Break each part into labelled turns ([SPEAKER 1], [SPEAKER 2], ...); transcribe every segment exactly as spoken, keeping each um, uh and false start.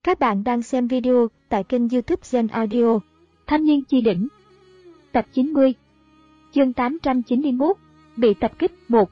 [SPEAKER 1] Các bạn đang xem video tại kênh YouTube Gen Audio. Thanh niên chi đỉnh. Tập chín mươi. Chương tám trăm chín mươi mốt. Bị tập kích một.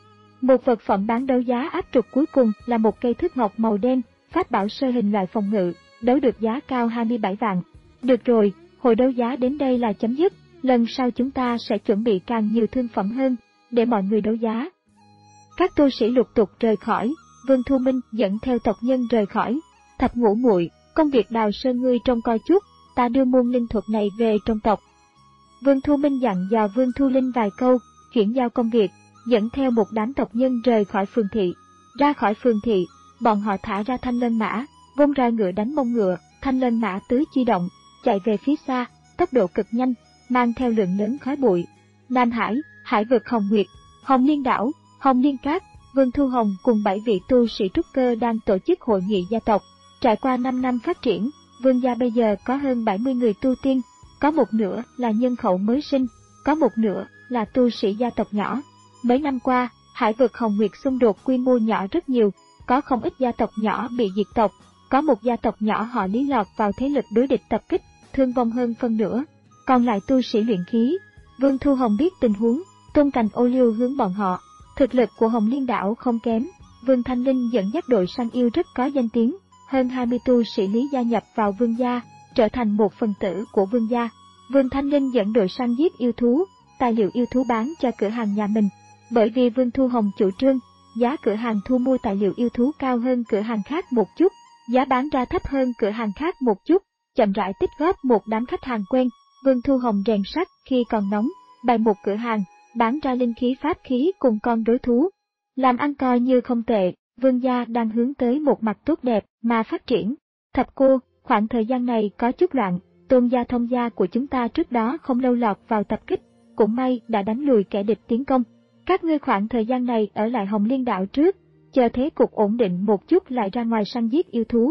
[SPEAKER 1] Một vật phẩm bán đấu giá áp trục cuối cùng là một cây thước ngọc màu đen, pháp bảo sơ hình loại phòng ngự, đấu được giá cao hai mươi bảy vạn. Được rồi, hồi đấu giá đến đây là chấm dứt, lần sau chúng ta sẽ chuẩn bị càng nhiều thương phẩm hơn, để mọi người đấu giá. Các tu sĩ lục tục rời khỏi, Vương Thu Minh dẫn theo tộc nhân rời khỏi. Thập Ngũ muội, công việc Đào Sơn ngươi trông coi chút, ta đưa môn linh thuật này về trong tộc. Vương Thu Minh dặn dò Vương Thu Linh vài câu, chuyển giao công việc, dẫn theo một đám tộc nhân rời khỏi phường thị. Ra khỏi phường thị, bọn họ thả ra thanh lân mã, vung roi ngựa đánh mông ngựa, thanh lân mã tứ chi động, chạy về phía xa, tốc độ cực nhanh, mang theo lượng lớn khói bụi. Nam Hải, Hải vực Hồng Nguyệt, Hồng Liên đảo, Hồng Liên Cát, Vương Thu Hồng cùng bảy vị tu sĩ trúc cơ đang tổ chức hội nghị gia tộc. Trải qua năm năm phát triển, Vương gia bây giờ có hơn bảy mươi người tu tiên, có một nửa là nhân khẩu mới sinh, có một nửa là tu sĩ gia tộc nhỏ. Mấy năm qua, Hải vực Hồng Nguyệt xung đột quy mô nhỏ rất nhiều, có không ít gia tộc nhỏ bị diệt tộc, có một gia tộc nhỏ họ Lý lọt vào thế lực đối địch tập kích, thương vong hơn phân nửa. Còn lại tu sĩ luyện khí, Vương Thu Hồng biết tình huống, tung cành ô liu hướng bọn họ. Thực lực của Hồng Liên đảo không kém, Vương Thanh Linh dẫn dắt đội săn yêu rất có danh tiếng. Hơn hai mươi tu sĩ Lý gia nhập vào Vương gia, trở thành một phần tử của Vương gia. Vương Thanh Linh dẫn đội săn giết yêu thú, tài liệu yêu thú bán cho cửa hàng nhà mình. Bởi vì Vương Thu Hồng chủ trương, giá cửa hàng thu mua tài liệu yêu thú cao hơn cửa hàng khác một chút, giá bán ra thấp hơn cửa hàng khác một chút, chậm rãi tích góp một đám khách hàng quen. Vương Thu Hồng rèn sắt khi còn nóng, bày một cửa hàng, bán ra linh khí pháp khí cùng con đối thú. Làm ăn coi như không tệ. Vương gia đang hướng tới một mặt tốt đẹp mà phát triển. Thập cô, khoảng thời gian này có chút loạn, Tôn gia Thông gia của chúng ta trước đó không lâu lọt vào tập kích, cũng may đã đánh lùi kẻ địch tiến công. Các ngươi khoảng thời gian này ở lại Hồng Liên đảo trước, chờ thế cục ổn định một chút lại ra ngoài săn giết yêu thú.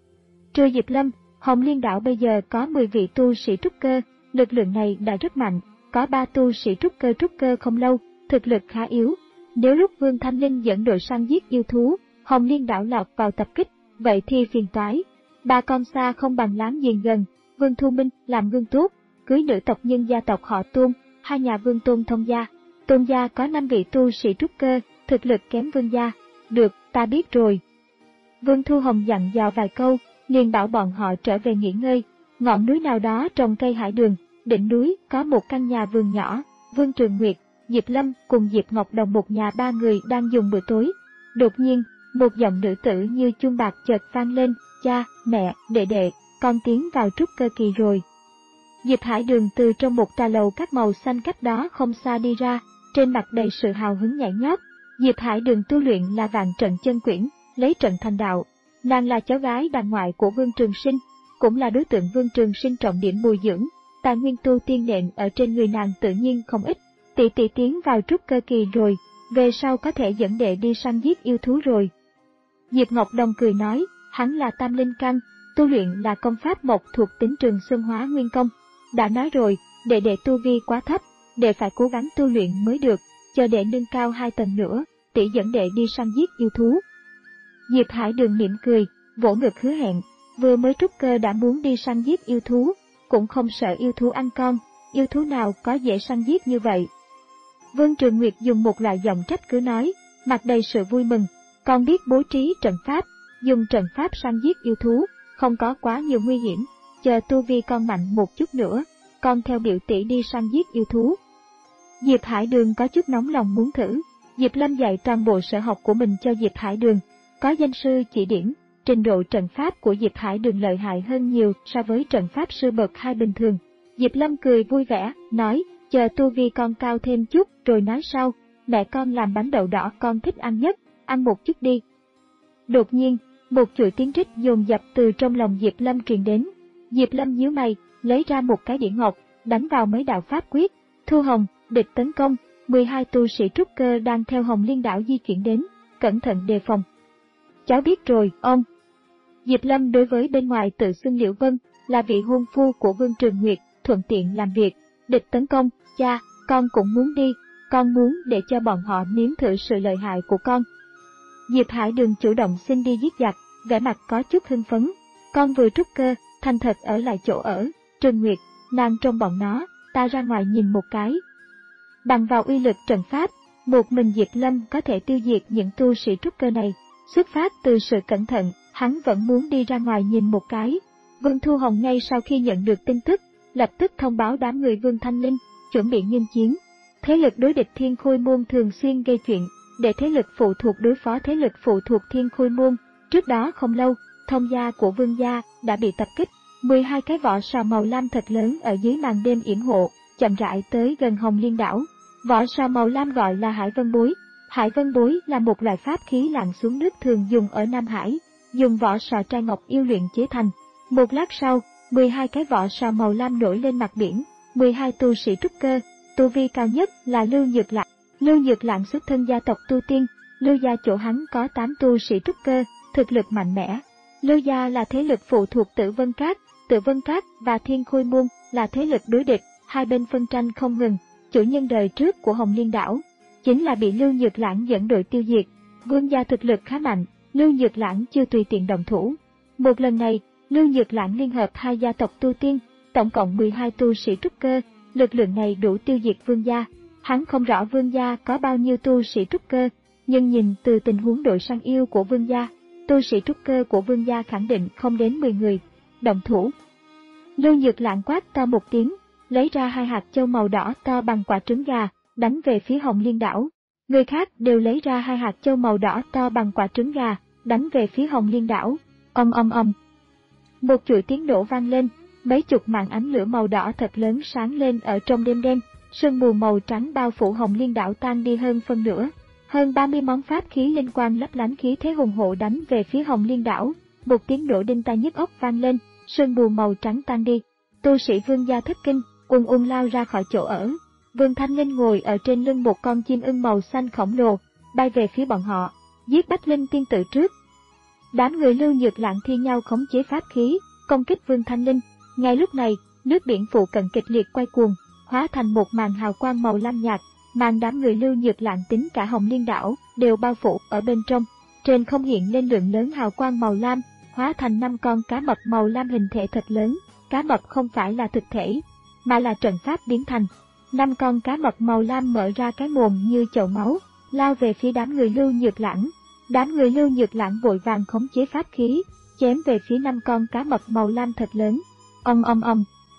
[SPEAKER 1] Trừ Diệp Lâm, Hồng Liên đảo bây giờ có mười vị tu sĩ trúc cơ, lực lượng này đã rất mạnh, có ba tu sĩ trúc cơ trúc cơ không lâu, thực lực khá yếu. Nếu lúc Vương Thanh Linh dẫn đội săn giết yêu thú, Hồng Liên đảo lọt vào tập kích, vậy thì phiền toái. Ba con xa không bằng láng giềng gần, Vương Thu Minh làm gương tốt, cưới nữ tộc nhân gia tộc họ Tôn, hai nhà Vương Tôn thông gia. Tôn gia có năm vị tu sĩ trúc cơ, thực lực kém Vương gia. Được, ta biết rồi. Vương Thu Hồng dặn dò vài câu, liền bảo bọn họ trở về nghỉ ngơi. Ngọn núi nào đó trồng cây hải đường, đỉnh núi có một căn nhà vườn nhỏ, Vương Trường Nguyệt, Diệp Lâm cùng Diệp Ngọc Đồng một nhà ba người đang dùng bữa tối. Đột nhiên, một giọng nữ tử như chuông bạc chợt vang lên, cha, mẹ, đệ đệ, con tiến vào trúc cơ kỳ rồi. Diệp Hải Đường từ trong một trà lầu các màu xanh cách đó không xa đi ra, trên mặt đầy sự hào hứng nhảy nhót. Diệp Hải Đường tu luyện là vạn trận chân quyển, lấy trận thành đạo. Nàng là cháu gái đàn ngoại của Vương Trường Sinh, cũng là đối tượng Vương Trường Sinh trọng điểm bồi dưỡng, tài nguyên tu tiên nện ở trên người nàng tự nhiên không ít. Tỷ tỷ tiến vào trúc cơ kỳ rồi, về sau có thể dẫn đệ đi săn giết yêu thú rồi. Diệp Ngọc Đồng cười nói, hắn là tam linh căn, tu luyện là công pháp mộc thuộc tính Trường Xuân Hóa Nguyên Công. Đã nói rồi, đệ đệ tu vi quá thấp, đệ phải cố gắng tu luyện mới được, chờ đệ nâng cao hai tầng nữa, tỷ dẫn đệ đi săn giết yêu thú. Diệp Hải Đường mỉm cười, vỗ ngực hứa hẹn, vừa mới trúc cơ đã muốn đi săn giết yêu thú, cũng không sợ yêu thú ăn con, yêu thú nào có dễ săn giết như vậy. Vương Trường Nguyệt dùng một loại giọng trách cứ nói, mặt đầy sự vui mừng, con biết bố trí trận pháp, dùng trận pháp săn giết yêu thú, không có quá nhiều nguy hiểm, chờ tu vi con mạnh một chút nữa, con theo biểu tỷ đi săn giết yêu thú. Diệp Hải Đường có chút nóng lòng muốn thử, Diệp Lâm dạy toàn bộ sở học của mình cho Diệp Hải Đường, có danh sư chỉ điểm, trình độ trận pháp của Diệp Hải Đường lợi hại hơn nhiều so với trận pháp sư bậc hai bình thường. Diệp Lâm cười vui vẻ, nói, chờ tu vi con cao thêm chút rồi nói sau, mẹ con làm bánh đậu đỏ con thích ăn nhất, ăn một chút đi. Đột nhiên, một chuỗi tiếng rít dồn dập từ trong lòng Diệp Lâm truyền đến. Diệp Lâm nhíu mày, lấy ra một cái đĩa ngọc, đánh vào mấy đạo pháp quyết. Thu Hồng, địch tấn công, mười hai tu sĩ trúc cơ đang theo Hồng Liên đảo di chuyển đến, cẩn thận đề phòng. Cháu biết rồi, ông. Diệp Lâm đối với bên ngoài tự xưng Liễu Vân, là vị hôn phu của Vương Trường Nguyệt, thuận tiện làm việc. Địch tấn công, cha, con cũng muốn đi, con muốn để cho bọn họ nếm thử sự lợi hại của con. Diệp Hải Đường chủ động xin đi giết giặc, vẻ mặt có chút hưng phấn. Con vừa trúc cơ, thành thật ở lại chỗ ở, Trừng Nguyệt, nàng trông bọn nó, ta ra ngoài nhìn một cái. Bằng vào uy lực trận pháp, một mình Diệp Lâm có thể tiêu diệt những tu sĩ trúc cơ này. Xuất phát từ sự cẩn thận, hắn vẫn muốn đi ra ngoài nhìn một cái. Vương Thu Hồng ngay sau khi nhận được tin tức, lập tức thông báo đám người Vương Thanh Linh, chuẩn bị nghênh chiến. Thế lực đối địch Thiên Khôi Môn thường xuyên gây chuyện, để thế lực phụ thuộc đối phó thế lực phụ thuộc Thiên Khôi Môn. Trước đó không lâu, thông gia của Vương gia đã bị tập kích, mười hai cái vỏ sò màu lam thật lớn ở dưới màn đêm yểm hộ, chậm rãi tới gần Hồng Liên đảo. Vỏ sò màu lam gọi là Hải Vân Bối. Hải Vân Bối là một loại pháp khí lặn xuống nước thường dùng ở Nam Hải, dùng vỏ sò trai ngọc yêu luyện chế thành. Một lát sau, mười hai cái vỏ sò màu lam nổi lên mặt biển, mười hai tu sĩ trúc cơ, tu vi cao nhất là Lưu Nhược Lãng. Lưu Nhược Lãng xuất thân gia tộc tu tiên, Lưu gia chỗ hắn có tám tu sĩ trúc cơ, thực lực mạnh mẽ. Lưu gia là thế lực phụ thuộc Tử Vân Các, Tử Vân Các và Thiên Khôi Môn là thế lực đối địch, hai bên phân tranh không ngừng. Chủ nhân đời trước của Hồng Liên đảo chính là bị Lưu Nhược Lãng dẫn đội tiêu diệt. Vương gia thực lực khá mạnh, Lưu Nhược Lãng chưa tùy tiện động thủ. Một lần này, Lưu Nhược Lãng liên hợp hai gia tộc tu tiên, tổng cộng mười hai tu sĩ trúc cơ, lực lượng này đủ tiêu diệt Vương gia. Hắn không rõ Vương gia có bao nhiêu tu sĩ trúc cơ, nhưng nhìn từ tình huống đội săn yêu của Vương gia, tu sĩ trúc cơ của Vương gia khẳng định không đến mười người. Động thủ. Lưu Nhược Lãng quát to một tiếng, lấy ra hai hạt châu màu đỏ to bằng quả trứng gà, đánh về phía Hồng Liên đảo. Người khác đều lấy ra hai hạt châu màu đỏ to bằng quả trứng gà, đánh về phía Hồng Liên đảo. Ầm ầm ầm. Một chuỗi tiếng nổ vang lên, mấy chục màn ánh lửa màu đỏ thật lớn sáng lên ở trong đêm đen, sương mù màu trắng bao phủ Hồng Liên đảo tan đi hơn phân nửa. Hơn ba mươi món pháp khí linh quang lấp lánh khí thế hùng hộ đánh về phía Hồng Liên đảo. Một tiếng nổ đinh tai nhức óc vang lên, sương mù màu trắng tan đi. Tu sĩ Vương gia thất kinh, ùn ùn lao ra khỏi chỗ ở. Vương Thanh Linh ngồi ở trên lưng một con chim ưng màu xanh khổng lồ, bay về phía bọn họ, giết Bách Linh tiên tử trước. Đám người Lưu Nhược Lãng thi nhau khống chế pháp khí, công kích Vương Thanh Linh. Ngay lúc này, nước biển phụ cận kịch liệt quay cuồng, hóa thành một màn hào quang màu lam nhạt, màn đám người Lưu Nhược Lãng tính cả Hồng Liên đảo đều bao phủ ở bên trong. Trên không hiện lên lượng lớn hào quang màu lam, hóa thành năm con cá mập màu lam hình thể thật lớn. Cá mập không phải là thực thể, mà là trận pháp biến thành. Năm con cá mập màu lam mở ra cái mồm như chậu máu, lao về phía đám người Lưu Nhược Lãng. Đám người Lưu Nhược Lãng vội vàng khống chế pháp khí, chém về phía năm con cá mập màu lam thật lớn. Ong ong ong.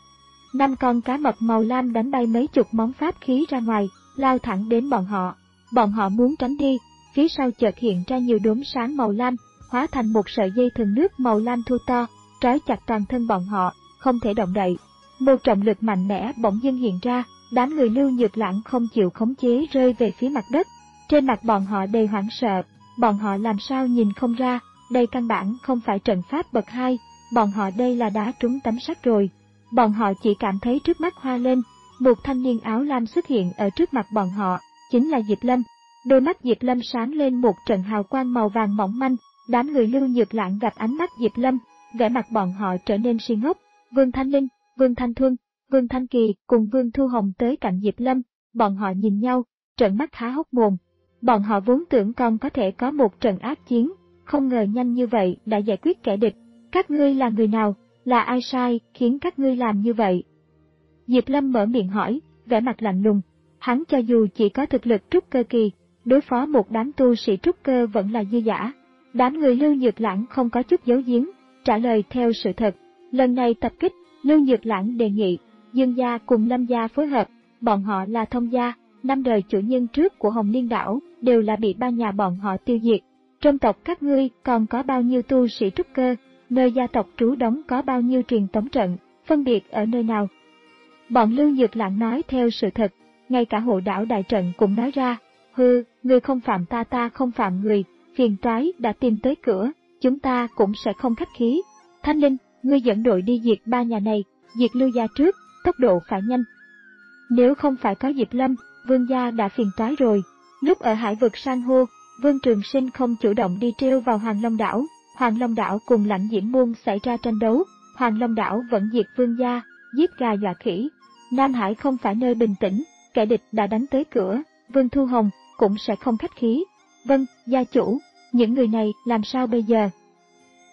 [SPEAKER 1] Năm con cá mập màu lam đánh bay mấy chục món pháp khí ra ngoài, lao thẳng đến bọn họ. Bọn họ muốn tránh đi, phía sau chợt hiện ra nhiều đốm sáng màu lam, hóa thành một sợi dây thừng nước màu lam thu to, trói chặt toàn thân bọn họ, không thể động đậy. Một trọng lực mạnh mẽ bỗng dưng hiện ra, đám người Lưu Nhược Lãng không chịu khống chế rơi về phía mặt đất. Trên mặt bọn họ đầy hoảng sợ, bọn họ làm sao nhìn không ra, đây căn bản không phải trận pháp bậc hai, bọn họ đây là đá trúng tấm sắt rồi. Bọn họ chỉ cảm thấy trước mắt hoa lên, một thanh niên áo lam xuất hiện ở trước mặt bọn họ, chính là Diệp Lâm. Đôi mắt Diệp Lâm sáng lên một trận hào quang màu vàng mỏng manh, đám người Lưu Nhược Lãng gặp ánh mắt Diệp Lâm, vẻ mặt bọn họ trở nên si ngốc. Vương Thanh Linh, Vương Thanh Thuân, Vương Thanh Kỳ cùng Vương Thu Hồng tới cạnh Diệp Lâm, bọn họ nhìn nhau, trợn mắt há hốc mồm. Bọn họ vốn tưởng còn có thể có một trận ác chiến, không ngờ nhanh như vậy đã giải quyết kẻ địch. Các ngươi là người nào, là ai sai khiến các ngươi làm như vậy? Diệp Lâm mở miệng hỏi, vẻ mặt lạnh lùng. Hắn cho dù chỉ có thực lực trúc cơ kỳ, đối phó một đám tu sĩ trúc cơ vẫn là dư dả. Đám người Lưu Nhược Lãng không có chút giấu giếm, trả lời theo sự thật. Lần này tập kích, Lưu Nhược Lãng đề nghị Dương gia cùng Lâm gia phối hợp, bọn họ là thông gia, năm đời chủ nhân trước của Hồng Liên đảo đều là bị ba nhà bọn họ tiêu diệt. Trong tộc các ngươi còn có bao nhiêu tu sĩ trúc cơ, nơi gia tộc trú đóng có bao nhiêu truyền tống trận, phân biệt ở nơi nào? Bọn Lưu Nhược Lãng nói theo sự thật, ngay cả hộ đảo đại trận cũng nói ra. Hừ, người không phạm ta ta không phạm người, phiền toái đã tìm tới cửa, chúng ta cũng sẽ không khách khí. Thanh Linh, ngươi dẫn đội đi diệt ba nhà này, diệt Lưu gia trước, tốc độ phải nhanh. Nếu không phải có Diệp Lâm, Vương gia đã phiền toái rồi. Lúc ở hải vực san hô, Vương Trường Sinh không chủ động đi trêu vào Hoàng Long đảo. Hoàng Long đảo cùng Lãnh Diễm Môn xảy ra tranh đấu, Hoàng Long đảo vẫn diệt Vương gia, giết gà dọa khỉ. Nam Hải không phải nơi bình tĩnh, kẻ địch đã đánh tới cửa, Vương Thu Hồng cũng sẽ không khách khí. Vâng, gia chủ, những người này làm sao bây giờ?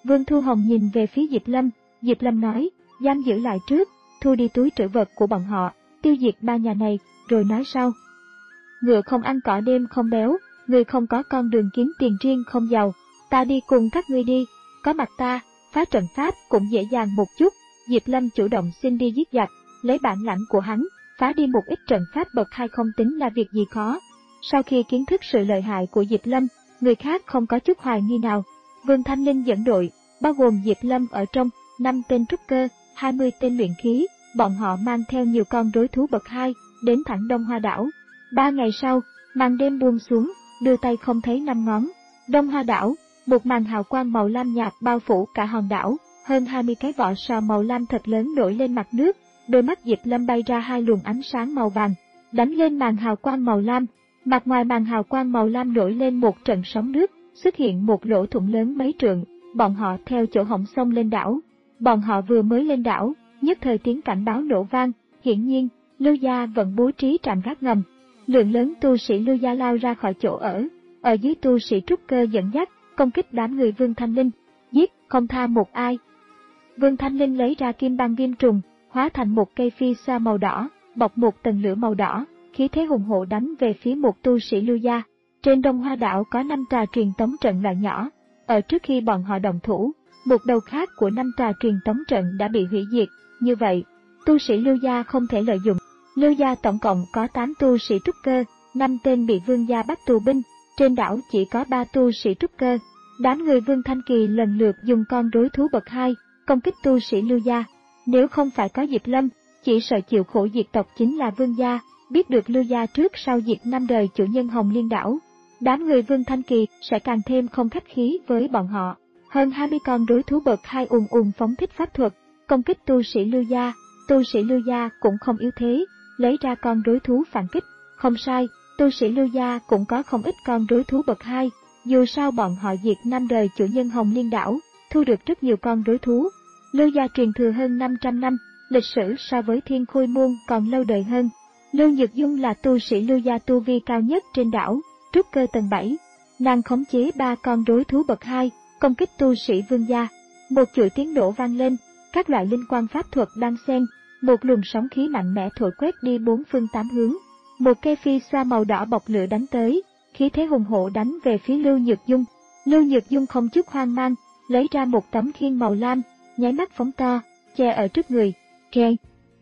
[SPEAKER 1] Vương Thu Hồng nhìn về phía Diệp Lâm, Diệp Lâm nói, giam giữ lại trước, thu đi túi trữ vật của bọn họ, tiêu diệt ba nhà này, rồi nói sau. Ngựa không ăn cỏ đêm không béo, người không có con đường kiếm tiền riêng không giàu, ta đi cùng các ngươi đi, có mặt ta, phá trận pháp cũng dễ dàng một chút. Diệp Lâm chủ động xin đi giết giặc, lấy bản lãnh của hắn, phá đi một ít trận pháp bậc hai không tính là việc gì khó. Sau khi kiến thức sự lợi hại của Diệp Lâm, người khác không có chút hoài nghi nào. Vương Thanh Linh dẫn đội, bao gồm Diệp Lâm ở trong, năm tên trúc cơ, hai mươi tên luyện khí, bọn họ mang theo nhiều con rối thú bậc hai, đến thẳng Đông Hoa đảo. Ba ngày sau, màn đêm buông xuống, đưa tay không thấy năm ngón. Đông Hoa đảo, một màn hào quang màu lam nhạt bao phủ cả hòn đảo, hơn hai mươi cái vỏ sò màu lam thật lớn nổi lên mặt nước, đôi mắt Diệp Lâm bay ra hai luồng ánh sáng màu vàng, đánh lên màn hào quang màu lam. Mặt ngoài màn hào quang màu lam nổi lên một trận sóng nước, xuất hiện một lỗ thủng lớn mấy trượng, bọn họ theo chỗ hổng xông lên đảo. Bọn họ vừa mới lên đảo, nhất thời tiếng cảnh báo nổ vang, hiển nhiên, Lưu Gia vẫn bố trí trạm gác ngầm. Lượng lớn tu sĩ Lưu Gia lao ra khỏi chỗ ở, ở dưới tu sĩ trúc cơ dẫn dắt, công kích đám người Vương Thanh Linh, giết, không tha một ai. Vương Thanh Linh lấy ra kim băng viêm trùng, hóa thành một cây phi sa màu đỏ, bọc một tầng lửa màu đỏ, khí thế hùng hổ đánh về phía một tu sĩ Lưu Gia. Trên Đông Hoa đảo có năm tòa truyền tống trận loại nhỏ, ở trước khi bọn họ đồng thủ, một đầu khác của năm tòa truyền tống trận đã bị hủy diệt, như vậy, tu sĩ Lưu Gia không thể lợi dụng. Lưu Gia tổng cộng có tám tu sĩ trúc cơ, năm tên bị Vương gia bắt tù binh, trên đảo chỉ có ba tu sĩ trúc cơ. Đám người Vương Thanh Kỳ lần lượt dùng con rối thú bậc hai, công kích tu sĩ Lưu Gia. Nếu không phải có Diệp Lâm, chỉ sợ chịu khổ diệt tộc chính là Vương gia, biết được Lưu Gia trước sau diệt năm đời chủ nhân Hồng Liên đảo. Đám người Vương Thanh Kỳ sẽ càng thêm không khách khí với bọn họ. Hơn hai mươi con rối thú bậc hai ùn ùn phóng thích pháp thuật, công kích tu sĩ Lưu Gia. Tu sĩ Lưu Gia cũng không yếu thế, lấy ra con rối thú phản kích. Không sai, tu sĩ Lưu Gia cũng có không ít con rối thú bậc hai, dù sao bọn họ diệt năm đời chủ nhân Hồng Liên đảo, thu được rất nhiều con rối thú. Lưu Gia truyền thừa hơn năm trăm năm, lịch sử so với Thiên Khôi Môn còn lâu đời hơn. Lưu Nhược Dung là tu sĩ Lưu Gia tu vi cao nhất trên đảo, trúc cơ tầng bảy. Nàng khống chế ba con rối thú bậc hai, công kích tu sĩ Vương gia. Một chuỗi tiếng nổ vang lên, các loại linh quang pháp thuật đan xen, một luồng sóng khí mạnh mẽ thổi quét đi bốn phương tám hướng. Một cây phi sa màu đỏ bọc lửa đánh tới, khí thế hùng hổ đánh về phía Lưu Nhược Dung. Lưu Nhược Dung không chút hoang mang, lấy ra một tấm khiên màu lam, nháy mắt phóng to, che ở trước người. Keng!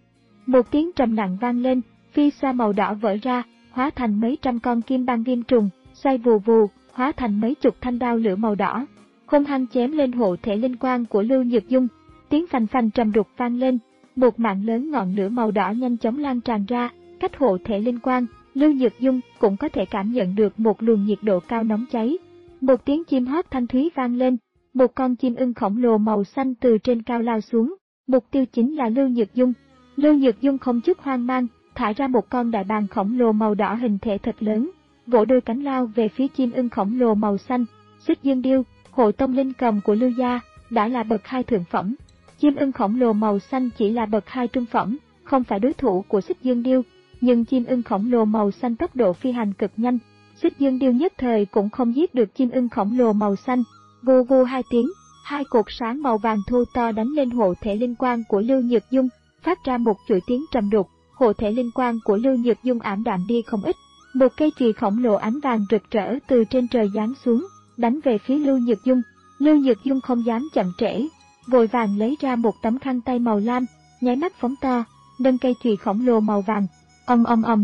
[SPEAKER 1] Một tiếng trầm nặng vang lên, phi sa màu đỏ vỡ ra, hóa thành mấy trăm con kim băng viêm trùng, xoay vù vù, hóa thành mấy chục thanh đao lửa màu đỏ, hung hăng chém lên hộ thể linh quang của Lưu Nhược Dung. Tiếng phành phành trầm đục vang lên, một mạng lớn ngọn lửa màu đỏ nhanh chóng lan tràn ra, cách hộ thể linh quang, Lưu Nhược Dung cũng có thể cảm nhận được một luồng nhiệt độ cao nóng cháy. Một tiếng chim hót thanh thúy vang lên, một con chim ưng khổng lồ màu xanh từ trên cao lao xuống, mục tiêu chính là Lưu Nhược Dung. Lưu Nhược Dung không chút hoang mang, thả ra một con đại bàng khổng lồ màu đỏ hình thể thật lớn, vỗ đôi cánh lao về phía chim ưng khổng lồ màu xanh. Xích Dương Điêu, hộ tông linh cầm của Lưu gia, đã là bậc hai thượng phẩm. Chim ưng khổng lồ màu xanh chỉ là bậc hai trung phẩm, không phải đối thủ của Xích Dương Điêu, nhưng chim ưng khổng lồ màu xanh tốc độ phi hành cực nhanh, Xích Dương Điêu nhất thời cũng không giết được chim ưng khổng lồ màu xanh. Vù vù hai tiếng, hai cột sáng màu vàng thô to đánh lên hộ thể linh quang của Lưu Nhược Dung, phát ra một chuỗi tiếng trầm đục, hộ thể linh quang của Lưu Nhược Dung ảm đạm đi không ít. Một cây chùy khổng lồ ánh vàng rực rỡ từ trên trời giáng xuống, đánh về phía Lưu Nhược Dung. Lưu Nhược Dung không dám chậm trễ, vội vàng lấy ra một tấm khăn tay màu lam, nháy mắt phóng to, nâng cây chùy khổng lồ màu vàng. Ầm ầm ầm.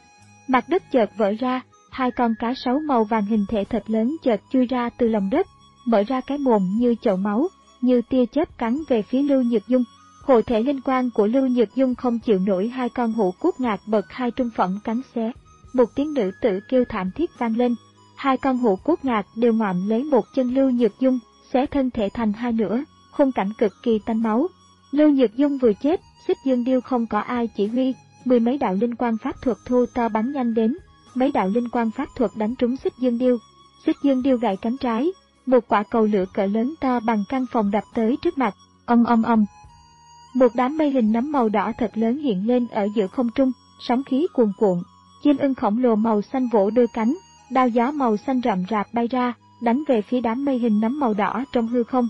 [SPEAKER 1] Mặt đất chợt vỡ ra, hai con cá sấu màu vàng hình thể thật lớn chợt chui ra từ lòng đất, mở ra cái mồm như chậu máu, như tia chớp cắn về phía Lưu Nhược Dung. Hộ thể linh quang của Lưu Nhược Dung không chịu nổi hai con hổ cốt ngạc bậc hai trung phẩm cắn xé. Một tiếng nữ tử kêu thảm thiết vang lên, hai con hổ cốt ngạc đều ngoạm lấy một chân Lưu Nhược Dung, xé thân thể thành hai nửa, khung cảnh cực kỳ tanh máu. Lưu Nhược Dung vừa chết, Xích Dương Điêu không có ai chỉ huy, mười mấy đạo linh quang pháp thuật thô to bắn nhanh đến, mấy đạo linh quang pháp thuật đánh trúng Xích Dương Điêu. Xích Dương Điêu gãy cánh trái, một quả cầu lửa cỡ lớn to bằng căn phòng đập tới trước mặt. Ong ong ong. Một đám mây hình nấm màu đỏ thật lớn hiện lên ở giữa không trung, sóng khí cuồn cuộn. Chim ưng khổng lồ màu xanh vỗ đôi cánh, đao gió màu xanh rậm rạp bay ra, đánh về phía đám mây hình nấm màu đỏ trong hư không.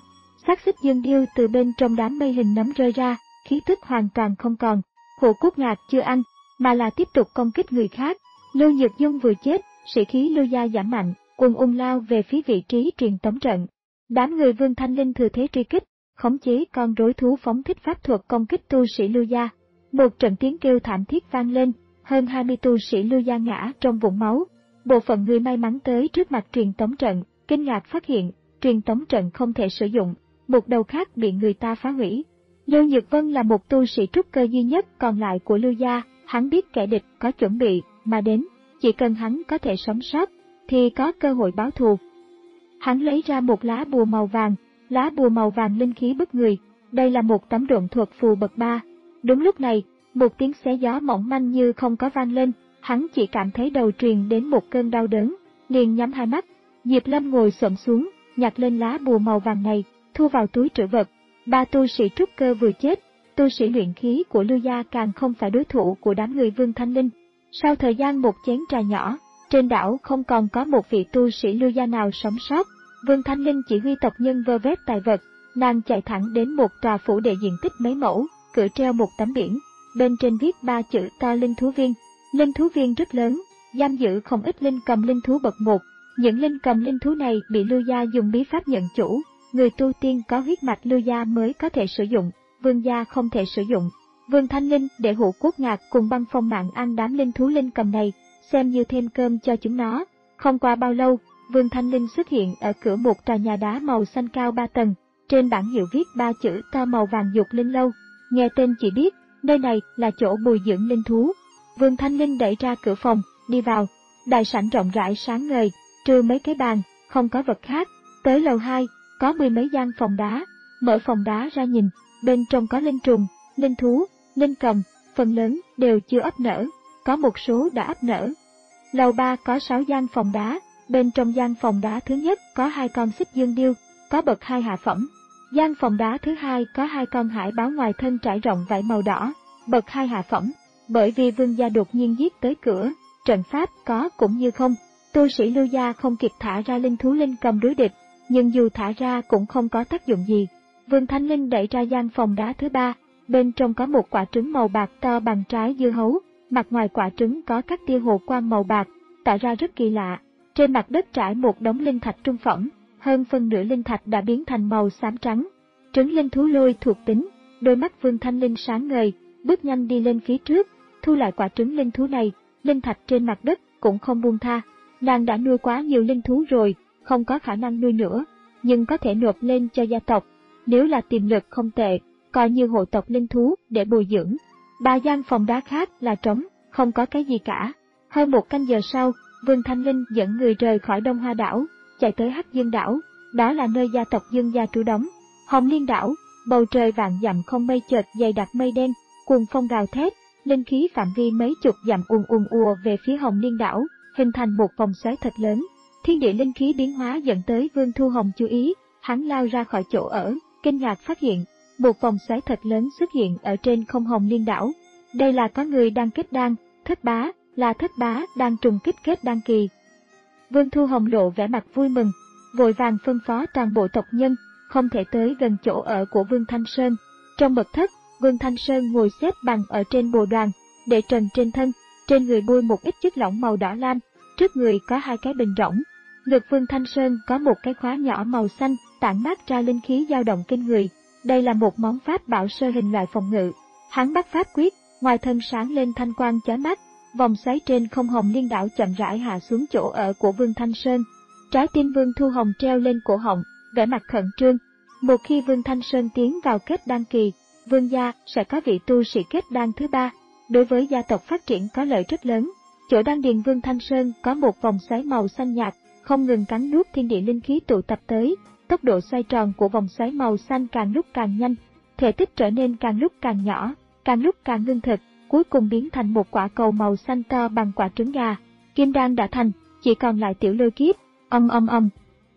[SPEAKER 1] Xác xích dương điêu từ bên trong đám mây hình nấm rơi ra, khí tức hoàn toàn không còn. Hộ Quốc Ngạc chưa ăn, mà là tiếp tục công kích người khác. Lưu Nhược Dung vừa chết, sĩ khí Lưu gia giảm mạnh, quần ung lao về phía vị trí truyền tống trận. Đám người Vương Thanh Linh thừa thế truy kích, khống chế con rối thú phóng thích pháp thuật công kích tu sĩ Lưu gia. Một trận tiếng kêu thảm thiết vang lên, hơn hai mươi tu sĩ Lưu gia ngã trong vũng máu. Bộ phận người may mắn tới trước mặt truyền tống trận, kinh ngạc phát hiện, truyền tống trận không thể sử dụng, một đầu khác bị người ta phá hủy. Lưu Nhược Vân là một tu sĩ trúc cơ duy nhất còn lại của Lưu gia, hắn biết kẻ địch có chuẩn bị mà đến, chỉ cần hắn có thể sống sót thì có cơ hội báo thù. Hắn lấy ra một lá bùa màu vàng, lá bùa màu vàng linh khí bức người, đây là một tấm độn thuật phù bậc ba. Đúng lúc này, một tiếng xé gió mỏng manh như không có vang lên, hắn chỉ cảm thấy đầu truyền đến một cơn đau đớn, liền nhắm hai mắt. Diệp Lâm ngồi xổm xuống, nhặt lên lá bùa màu vàng này, thu vào túi trữ vật. Ba tu sĩ trúc cơ vừa chết, tu sĩ luyện khí của Lưu gia càng không phải đối thủ của đám người Vương Thanh Linh. Sau thời gian một chén trà nhỏ, trên đảo không còn có một vị tu sĩ Lưu gia nào sống sót. Vương Thanh Linh chỉ huy tộc nhân vơ vét tài vật, nàng chạy thẳng đến một tòa phủ đệ diện tích mấy mẫu, cửa treo một tấm biển, bên trên viết ba chữ to linh thú viên. Linh thú viên rất lớn, giam giữ không ít linh cầm linh thú bậc một. Những linh cầm linh thú này bị Lưu gia dùng bí pháp nhận chủ, người tu tiên có huyết mạch Lưu gia mới có thể sử dụng, Vương gia không thể sử dụng. Vương Thanh Linh để Hộ Quốc Ngạc cùng Băng Phong Mạng ăn đám linh thú linh cầm này, xem như thêm cơm cho chúng nó. Không qua bao lâu, Vương Thanh Linh xuất hiện ở cửa một tòa nhà đá màu xanh cao ba tầng, trên bảng hiệu viết ba chữ to màu vàng Dục Linh Lâu. Nghe tên chỉ biết, nơi này là chỗ bồi dưỡng linh thú. Vương Thanh Linh đẩy ra cửa phòng, đi vào. Đại sảnh rộng rãi sáng ngời, trừ mấy cái bàn, không có vật khác. Tới lầu hai, có mười mấy gian phòng đá. Mở phòng đá ra nhìn, bên trong có linh trùng, linh thú, linh cầm, phần lớn đều chưa ấp nở, có một số đã ấp nở. Lầu ba có sáu gian phòng đá, bên trong gian phòng đá thứ nhất có hai con xích dương điêu, có bậc hai hạ phẩm. Gian phòng đá thứ hai có hai con hải báo ngoài thân trải rộng vảy màu đỏ, bậc hai hạ phẩm. Bởi vì Vương gia đột nhiên giết tới cửa, trận pháp có cũng như không, tu sĩ Lưu gia không kịp thả ra linh thú linh cầm đối địch, nhưng dù thả ra cũng không có tác dụng gì. Vương Thanh Linh đẩy ra gian phòng đá thứ ba, bên trong có một quả trứng màu bạc to bằng trái dưa hấu, mặt ngoài quả trứng có các tia hồ quang màu bạc, tỏ ra rất kỳ lạ. Trên mặt đất trải một đống linh thạch trung phẩm, hơn phân nửa linh thạch đã biến thành màu xám trắng. Trứng linh thú lôi thuộc tính, đôi mắt Vương Thanh Linh sáng ngời, bước nhanh đi lên phía trước, thu lại quả trứng linh thú này. Linh thạch trên mặt đất cũng không buông tha, nàng đã nuôi quá nhiều linh thú rồi, không có khả năng nuôi nữa, nhưng có thể nộp lên cho gia tộc. Nếu là tiềm lực không tệ, coi như hộ tộc linh thú để bồi dưỡng. Ba gian phòng đá khác là trống, không có cái gì cả. Hơn một canh giờ sau, Vương Thanh Linh dẫn người rời khỏi Đông Hoa đảo, chạy tới Hắc Dương đảo, đó là nơi gia tộc Dương gia trú đóng. Hồng Liên đảo, bầu trời vạn dặm không mây chợt dày đặc mây đen, cuồng phong gào thét, linh khí phạm vi mấy chục dặm ùn ùn ùa về phía Hồng Liên đảo, hình thành một vòng xoáy thật lớn. Thiên địa linh khí biến hóa dẫn tới Vương Thu Hồng chú ý, hắn lao ra khỏi chỗ ở, kinh ngạc phát hiện một vòng xoáy thật lớn xuất hiện ở trên không Hồng Liên đảo. Đây là có người đang kết đan, Thất Bá, là Thất Bá đang trùng kích kết đan kỳ. Vương Thu Hồng lộ vẻ mặt vui mừng, vội vàng phân phó toàn bộ tộc nhân không thể tới gần chỗ ở của Vương Thanh Sơn. Trong mật thất, Vương Thanh Sơn ngồi xếp bằng ở trên bồ đoàn, để trần trên thân, trên người bôi một ít chất lỏng màu đỏ lam, trước người có hai cái bình rỗng. Ngực Vương Thanh Sơn có một cái khóa nhỏ màu xanh, tản mát ra linh khí dao động kinh người. Đây là một món pháp bảo sơ hình loại phòng ngự. Hắn bắt pháp quyết, ngoài thân sáng lên thanh quang chói mắt, vòng xoáy trên không Hồng Liên đảo chậm rãi hạ xuống chỗ ở của Vương Thanh Sơn. Trái tim Vương Thu Hồng treo lên cổ họng, vẻ mặt khẩn trương. Một khi Vương Thanh Sơn tiến vào kết đan kỳ, Vương gia sẽ có vị tu sĩ kết đan thứ ba, đối với gia tộc phát triển có lợi rất lớn. Chỗ đan điền Vương Thanh Sơn có một vòng xoáy màu xanh nhạt, không ngừng cắn nuốt thiên địa linh khí tụ tập tới, tốc độ xoay tròn của vòng xoáy màu xanh càng lúc càng nhanh, thể tích trở nên càng lúc càng nhỏ, càng lúc càng ngưng thực, cuối cùng biến thành một quả cầu màu xanh to bằng quả trứng gà. Kim đan đã thành, chỉ còn lại tiểu lôi kiếp. Ầm ầm ầm.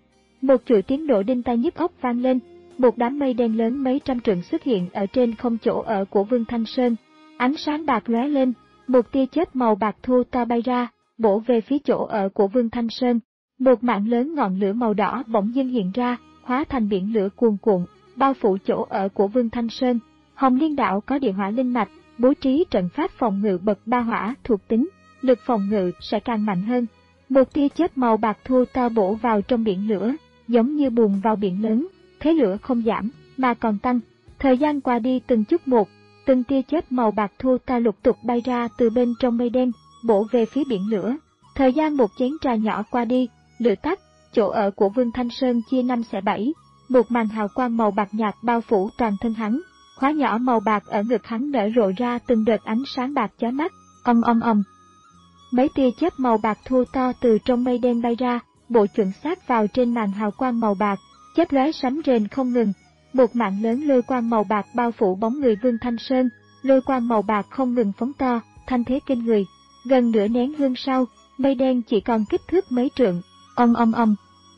[SPEAKER 1] Một chuỗi tiếng nổ đinh tai nhức óc vang lên, một đám mây đen lớn mấy trăm trượng xuất hiện ở trên không chỗ ở của Vương Thanh Sơn. Ánh sáng bạc lóe lên, một tia chớp màu bạc thô to bay ra, bổ về phía chỗ ở của Vương Thanh Sơn. Một mảng lớn ngọn lửa màu đỏ bỗng dưng hiện ra, hóa thành biển lửa cuồn cuộn, bao phủ chỗ ở của Vương Thanh Sơn. Hồng Liên Đảo có địa hỏa linh mạch, bố trí trận pháp phòng ngự bậc ba hỏa thuộc tính, lực phòng ngự sẽ càng mạnh hơn. Một tia chớp màu bạc thô to bổ vào trong biển lửa, giống như bùn vào biển lớn, thế lửa không giảm, mà còn tăng. Thời gian qua đi từng chút một, từng tia chớp màu bạc thô to lục tục bay ra từ bên trong mây đen, bổ về phía biển lửa. Thời gian một chén trà nhỏ qua đi, lửa tắt, chỗ ở của Vương Thanh Sơn chia năm xẻ bảy, một màn hào quang màu bạc nhạt bao phủ toàn thân hắn. Khóa nhỏ màu bạc ở ngực hắn nở rộ ra từng đợt ánh sáng bạc chói mắt, ong ong ong. Mấy tia chớp màu bạc thô to từ trong mây đen bay ra, bổ chuẩn xác vào trên màn hào quang màu bạc, chớp lóe sấm rền không ngừng. Một mạng lớn lôi quang màu bạc bao phủ bóng người Vương Thanh Sơn, lôi quang màu bạc không ngừng phóng to, thanh thế kinh người. Gần nửa nén hương sau, mây đen chỉ còn kích thước mấy trượng, ong ong ong.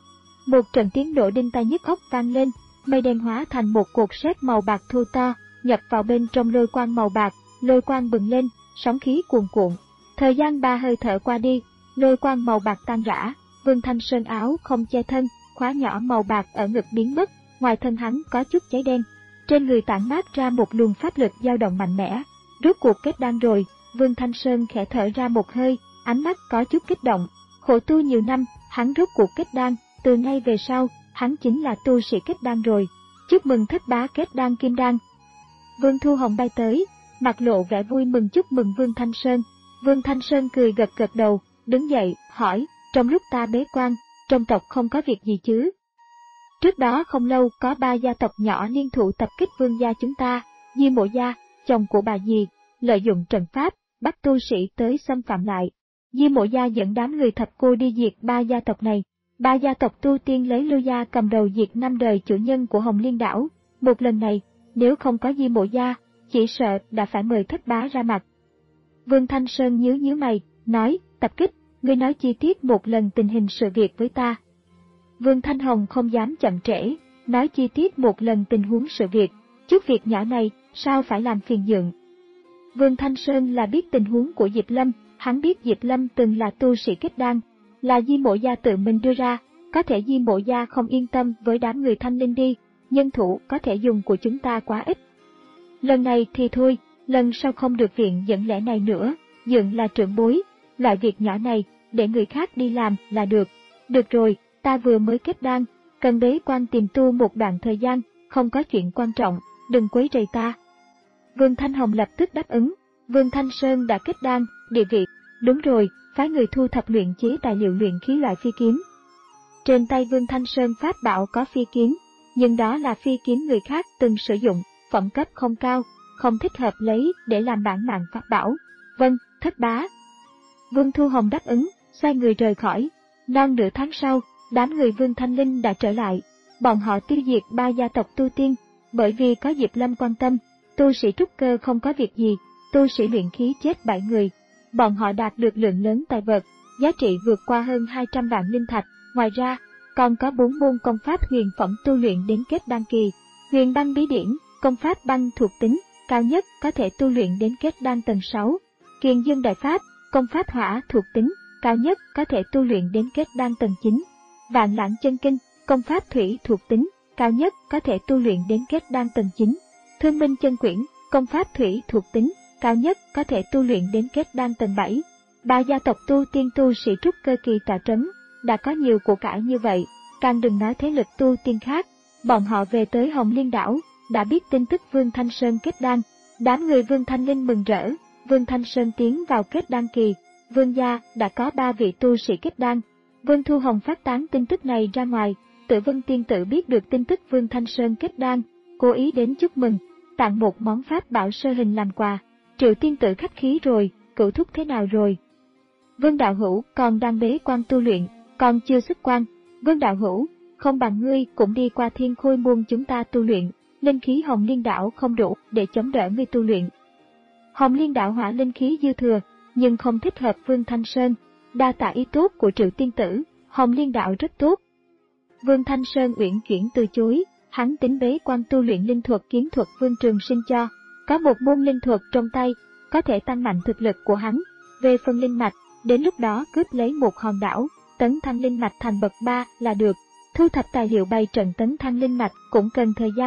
[SPEAKER 1] Một trận tiếng nổ đinh tai nhức óc vang lên, mây đen hóa thành một cột sét màu bạc thô to, nhập vào bên trong lôi quang màu bạc, lôi quang bừng lên, sóng khí cuồn cuộn. Thời gian ba hơi thở qua đi, lôi quang màu bạc tan rã, Vương Thanh Sơn áo không che thân, khóa nhỏ màu bạc ở ngực biến mất, ngoài thân hắn có chút cháy đen. Trên người tản mát ra một luồng pháp lực dao động mạnh mẽ. Rốt cuộc kết đan rồi, Vương Thanh Sơn khẽ thở ra một hơi, ánh mắt có chút kích động. Khổ tu nhiều năm, hắn rốt cuộc kết đan, từ nay về sau, hắn chính là tu sĩ kết đan rồi. Chúc mừng thất bá kết đan kim đan. Vương Thu Hồng bay tới, mặt lộ vẻ vui mừng chúc mừng Vương Thanh Sơn. Vương Thanh Sơn cười gật gật đầu, đứng dậy, hỏi, trong lúc ta bế quan, trong tộc không có việc gì chứ? Trước đó không lâu có ba gia tộc nhỏ liên thủ tập kích Vương gia chúng ta, Di Mộ gia, chồng của bà dì, lợi dụng trận pháp, bắt tu sĩ tới xâm phạm lại. Di Mộ gia dẫn đám người thập cô đi diệt ba gia tộc này. Ba gia tộc tu tiên lấy Lưu gia cầm đầu diệt năm đời chủ nhân của Hồng Liên Đảo. Một lần này, nếu không có Di Mộ gia, chỉ sợ đã phải mời thất bá ra mặt. Vương Thanh Sơn nhíu nhíu mày, nói, tập kích, ngươi nói chi tiết một lần tình hình sự việc với ta. Vương Thanh Hồng không dám chậm trễ, nói chi tiết một lần tình huống sự việc, chút việc nhỏ này, sao phải làm phiền nhượng. Vương Thanh Sơn là biết tình huống của Diệp Lâm, hắn biết Diệp Lâm từng là tu sĩ kết đan, là Di Mộ gia tự mình đưa ra, có thể Di Mộ gia không yên tâm với đám người Thanh Linh đi, nhân thủ có thể dùng của chúng ta quá ít. Lần này thì thôi, lần sau không được viện dẫn lẽ này nữa, Dượng là trưởng bối, loại việc nhỏ này, để người khác đi làm là được. Được rồi, ta vừa mới kết đan, cần bế quan tìm tu một đoạn thời gian, không có chuyện quan trọng, đừng quấy rầy ta. Vương Thanh Hồng lập tức đáp ứng, Vương Thanh Sơn đã kết đan, địa vị, đúng rồi, phái người thu thập luyện chế tài liệu luyện khí loại phi kiếm. Trên tay Vương Thanh Sơn pháp bảo có phi kiếm, nhưng đó là phi kiếm người khác từng sử dụng, phẩm cấp không cao, không thích hợp lấy để làm bản mạng pháp bảo. Vâng, thất bá. Vương Thu Hồng đáp ứng, xoay người rời khỏi. Non nửa tháng sau, đám người Vương Thanh Linh đã trở lại. Bọn họ tiêu diệt ba gia tộc tu tiên, bởi vì có Diệp Lâm quan tâm, tu sĩ trúc cơ không có việc gì, tu sĩ luyện khí chết bảy người. Bọn họ đạt được lượng lớn tài vật, giá trị vượt qua hơn hai trăm vạn linh thạch. Ngoài ra, còn có bốn môn công pháp huyền phẩm tu luyện đến kết đan kỳ. Huyền băng bí điển, công pháp băng thuộc tính, cao nhất có thể tu luyện đến kết đan tầng sáu. Kiền Dương đại pháp, công pháp hỏa thuộc tính, cao nhất có thể tu luyện đến kết đan tầng chín. Vạn Lãng chân kinh, công pháp thủy thuộc tính, cao nhất có thể tu luyện đến kết đan tầng chín. Thương Minh chân quyển, công pháp thủy thuộc tính, cao nhất có thể tu luyện đến kết đan tầng bảy. Ba gia tộc tu tiên tu sĩ trúc cơ kỳ tọa trấn, đã có nhiều của cải như vậy, càng đừng nói thế lực tu tiên khác. Bọn họ về tới Hồng Liên Đảo, đã biết tin tức Vương Thanh Sơn kết đan. Đám người Vương Thanh Linh mừng rỡ, Vương Thanh Sơn tiến vào kết đan kỳ, Vương gia đã có ba vị tu sĩ kết đan. Vương Thu Hồng phát tán tin tức này ra ngoài, Tử Vân tiên tử biết được tin tức Vương Thanh Sơn kết đan, cố ý đến chúc mừng, tặng một món pháp bảo sơ hình làm quà. Triệu tiên tử khách khí rồi, cửu thúc thế nào rồi? Vương đạo hữu còn đang bế quan tu luyện, còn chưa xuất quan. Vương đạo hữu, không bằng ngươi cũng đi qua Thiên Khôi môn chúng ta tu luyện, linh khí Hồng Liên Đảo không đủ để chống đỡ ngươi tu luyện. Hồng Liên Đảo hỏa linh khí dư thừa, nhưng không thích hợp Vương Thanh Sơn. Đa tạ ý tốt của Triệu tiên tử, Hồng Liên Đảo rất tốt. Vương Thanh Sơn uyển chuyển từ chối, hắn tính bế quan tu luyện linh thuật kiếm thuật Vương Trường Sinh cho. Có một môn linh thuật trong tay, có thể tăng mạnh thực lực của hắn. Về phần linh mạch, đến lúc đó cướp lấy một hòn đảo, tấn thăng linh mạch thành bậc ba là được. Thu thập tài liệu bày trận tấn thăng linh mạch cũng cần thời gian,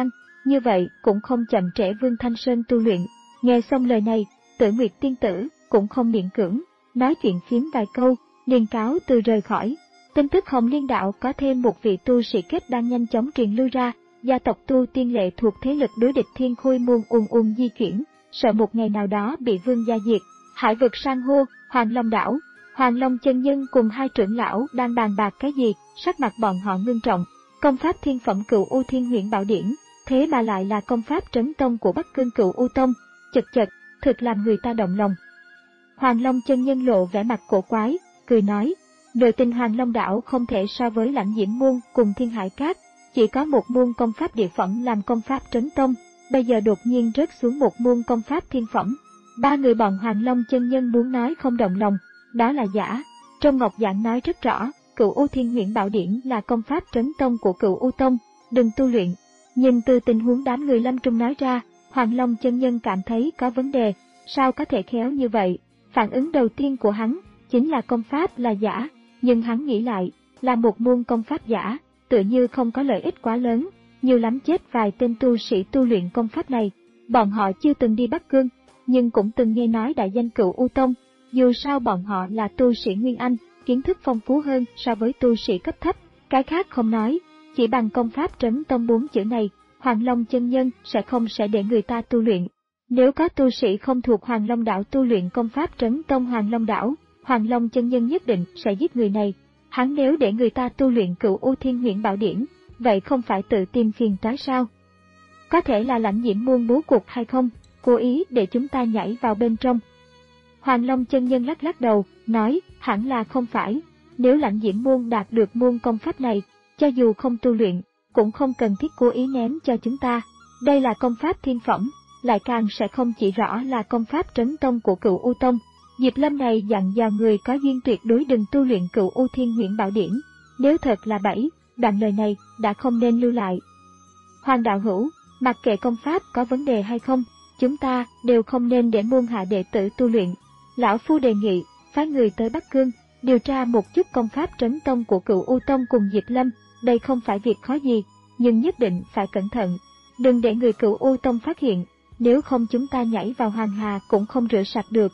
[SPEAKER 1] như vậy cũng không chậm trễ Vương Thanh Sơn tu luyện. Nghe xong lời này, Tử Nguyệt tiên tử cũng không miễn cưỡng, nói chuyện phím vài câu, liền cáo từ rời khỏi. Tin tức Hồng Liên Đạo có thêm một vị tu sĩ kết đang nhanh chóng truyền lưu ra, gia tộc tu tiên lệ thuộc thế lực đối địch Thiên Khôi Môn ùn ùn di chuyển, sợ một ngày nào đó bị vương gia diệt. Hải vực san hô, Hoàng Long Đảo, Hoàng Long chân nhân cùng hai trưởng lão đang bàn bạc cái gì, sắc mặt bọn họ ngưng trọng. Công pháp thiên phẩm Cửu U Thiên Huyễn Bảo Điển, thế mà lại là công pháp trấn tông của Bắc Cương Cửu U Tông, chật chật, thực làm người ta động lòng. Hoàng Long chân nhân lộ vẻ mặt cổ quái, cười nói, nội tình Hoàng Long Đảo không thể so với Lãnh Diễm môn cùng Thiên Hải Các, chỉ có một môn công pháp địa phẩm làm công pháp trấn tông, bây giờ đột nhiên rớt xuống một môn công pháp thiên phẩm. Ba người bọn Hoàng Long chân nhân muốn nói không động lòng, đó là giả. Trong Ngọc Giảng nói rất rõ, Cửu U Thiên Huyễn Bảo Điển là công pháp trấn tông của Cửu U Tông, đừng tu luyện. Nhưng từ tình huống đám người Lâm Trung nói ra, Hoàng Long chân nhân cảm thấy có vấn đề, sao có thể khéo như vậy? Phản ứng đầu tiên của hắn chính là công pháp là giả, nhưng hắn nghĩ lại, là một môn công pháp giả, tựa như không có lợi ích quá lớn, nhiều lắm chết vài tên tu sĩ tu luyện công pháp này. Bọn họ chưa từng đi Bắc Cương, nhưng cũng từng nghe nói đại danh Cửu U Tông, dù sao bọn họ là tu sĩ Nguyên Anh, kiến thức phong phú hơn so với tu sĩ cấp thấp, cái khác không nói, chỉ bằng công pháp trấn tông bốn chữ này, Hoàng Long chân nhân sẽ không sẽ để người ta tu luyện. Nếu có tu sĩ không thuộc Hoàng Long Đảo tu luyện công pháp trấn tông Hoàng Long Đảo, Hoàng Long chân nhân nhất định sẽ giết người này. Hắn nếu để người ta tu luyện Cửu U Thiên Huyễn Bảo Điển, vậy không phải tự tìm phiền toái sao? Có thể là Lãnh Diễm môn bố cục hay không, cố ý để chúng ta nhảy vào bên trong. Hoàng Long chân nhân lắc lắc đầu, nói, hẳn là không phải. Nếu Lãnh Diễm môn đạt được môn công pháp này, cho dù không tu luyện, cũng không cần thiết cố ý ném cho chúng ta. Đây là công pháp thiên phẩm, lại càng sẽ không chỉ rõ là công pháp trấn tông của Cửu U Tông. Diệp Lâm này dặn dò người có duyên tuyệt đối đừng tu luyện Cửu U Thiên Huyễn Bảo Điển. Nếu thật là bẫy, đoạn lời này đã không nên lưu lại. Hoàng đạo hữu, mặc kệ công pháp có vấn đề hay không, chúng ta đều không nên để môn hạ đệ tử tu luyện. Lão Phu đề nghị, phái người tới Bắc Cương, điều tra một chút công pháp trấn tông của Cửu U Tông cùng Diệp Lâm, đây không phải việc khó gì, nhưng nhất định phải cẩn thận. Đừng để người Cửu U Tông phát hiện, nếu không chúng ta nhảy vào Hoàng Hà cũng không rửa sạch được.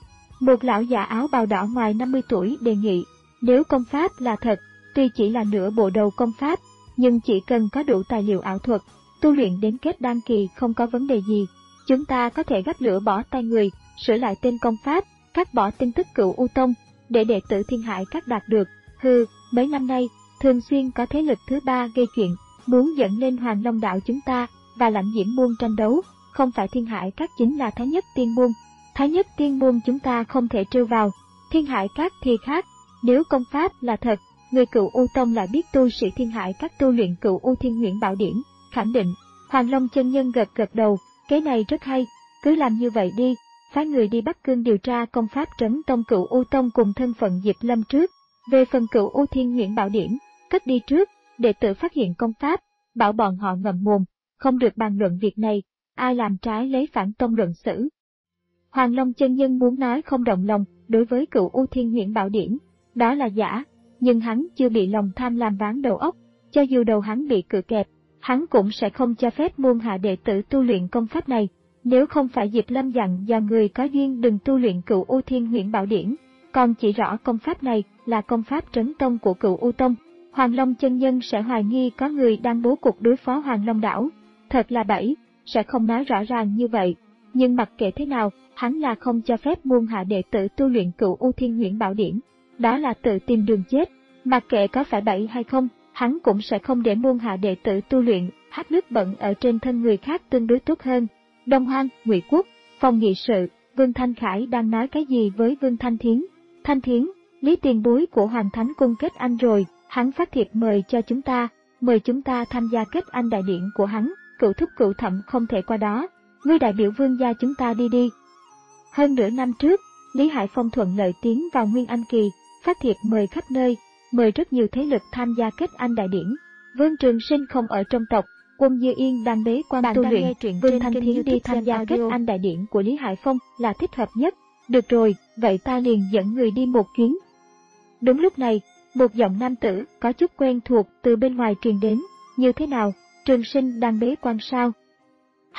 [SPEAKER 1] Một lão già áo bào đỏ ngoài năm mươi tuổi đề nghị, nếu công pháp là thật, tuy chỉ là nửa bộ đầu công pháp, nhưng chỉ cần có đủ tài liệu ảo thuật, tu luyện đến kết đan kỳ không có vấn đề gì. Chúng ta có thể gấp lửa bỏ tay người, sửa lại tên công pháp, cắt bỏ tin tức Cửu U Tông, để đệ tử Thiên Hải Các đạt được. Hừ, mấy năm nay, thường xuyên có thế lực thứ ba gây chuyện, muốn dẫn lên Hoàng Long Đạo chúng ta và Lãnh Diễm môn tranh đấu, không phải Thiên Hải Các chính là Thái Nhất Tiên môn. Thái Nhất Tiên môn chúng ta không thể trêu vào, Thiên Hải Các thì khác, nếu công pháp là thật, người Cửu U Tông lại biết tu sĩ Thiên Hải Các tu luyện Cửu U Thiên Huyễn Bảo Điển, khẳng định. Hoàng Long chân nhân gật gật đầu, cái này rất hay, cứ làm như vậy đi, phái người đi Bắc Cương điều tra công pháp trấn tông Cửu U Tông cùng thân phận Diệp Lâm trước. Về phần Cửu U Thiên Huyễn Bảo Điển, cất đi trước, đệ tử phát hiện công pháp, bảo bọn họ ngậm mồm, không được bàn luận việc này, ai làm trái lấy phản tông luận xử. Hoàng Long chân nhân muốn nói không động lòng đối với Cửu U Thiên Huyễn Bảo Điển, đó là giả, nhưng hắn chưa bị lòng tham làm ván đầu óc, cho dù đầu hắn bị cự kẹp, hắn cũng sẽ không cho phép môn hạ đệ tử tu luyện công pháp này. Nếu không phải Diệp Lâm dặn dò người có duyên đừng tu luyện Cửu U Thiên Huyễn Bảo Điển, còn chỉ rõ công pháp này là công pháp trấn tông của Cửu U Tông, Hoàng Long chân nhân sẽ hoài nghi có người đang bố cục đối phó Hoàng Long Đảo. Thật là bẫy, sẽ không nói rõ ràng như vậy, nhưng mặc kệ thế nào, hắn là không cho phép môn hạ đệ tử tu luyện Cửu U Thiên Huyễn Bảo Điển, đó là tự tìm đường chết. Mặc kệ có phải bẫy hay không, hắn cũng sẽ không để môn hạ đệ tử tu luyện, hát nước bẩn ở trên thân người khác tương đối tốt hơn. Đông Hoang, Ngụy Quốc, phòng nghị sự, Vương Thanh Khải đang nói cái gì với Vương Thanh Thiến? Thanh Thiến, Lý tiền bối của Hoàng Thánh Cung kết anh rồi, hắn phát thiệp mời cho chúng ta, mời chúng ta tham gia kết anh đại điển của hắn, cựu thúc cựu thẩm không thể qua đó, ngươi đại biểu Vương gia chúng ta đi đi. Hơn nửa năm trước, Lý Hải Phong thuận lợi tiến vào Nguyên Anh Kỳ, phát thiệp mời khắp nơi, mời rất nhiều thế lực tham gia kết anh đại điển. Vương Trường Sinh không ở trong tộc, Quân Dư Yên đang bế quan tu luyện, Vương Thanh Thiến đi tham gia kết anh đại điển của Lý Hải Phong là thích hợp nhất. Được rồi, vậy ta liền dẫn người đi một chuyến. Đúng lúc này, một giọng nam tử có chút quen thuộc từ bên ngoài truyền đến. Như thế nào, Trường Sinh đang bế quan sao?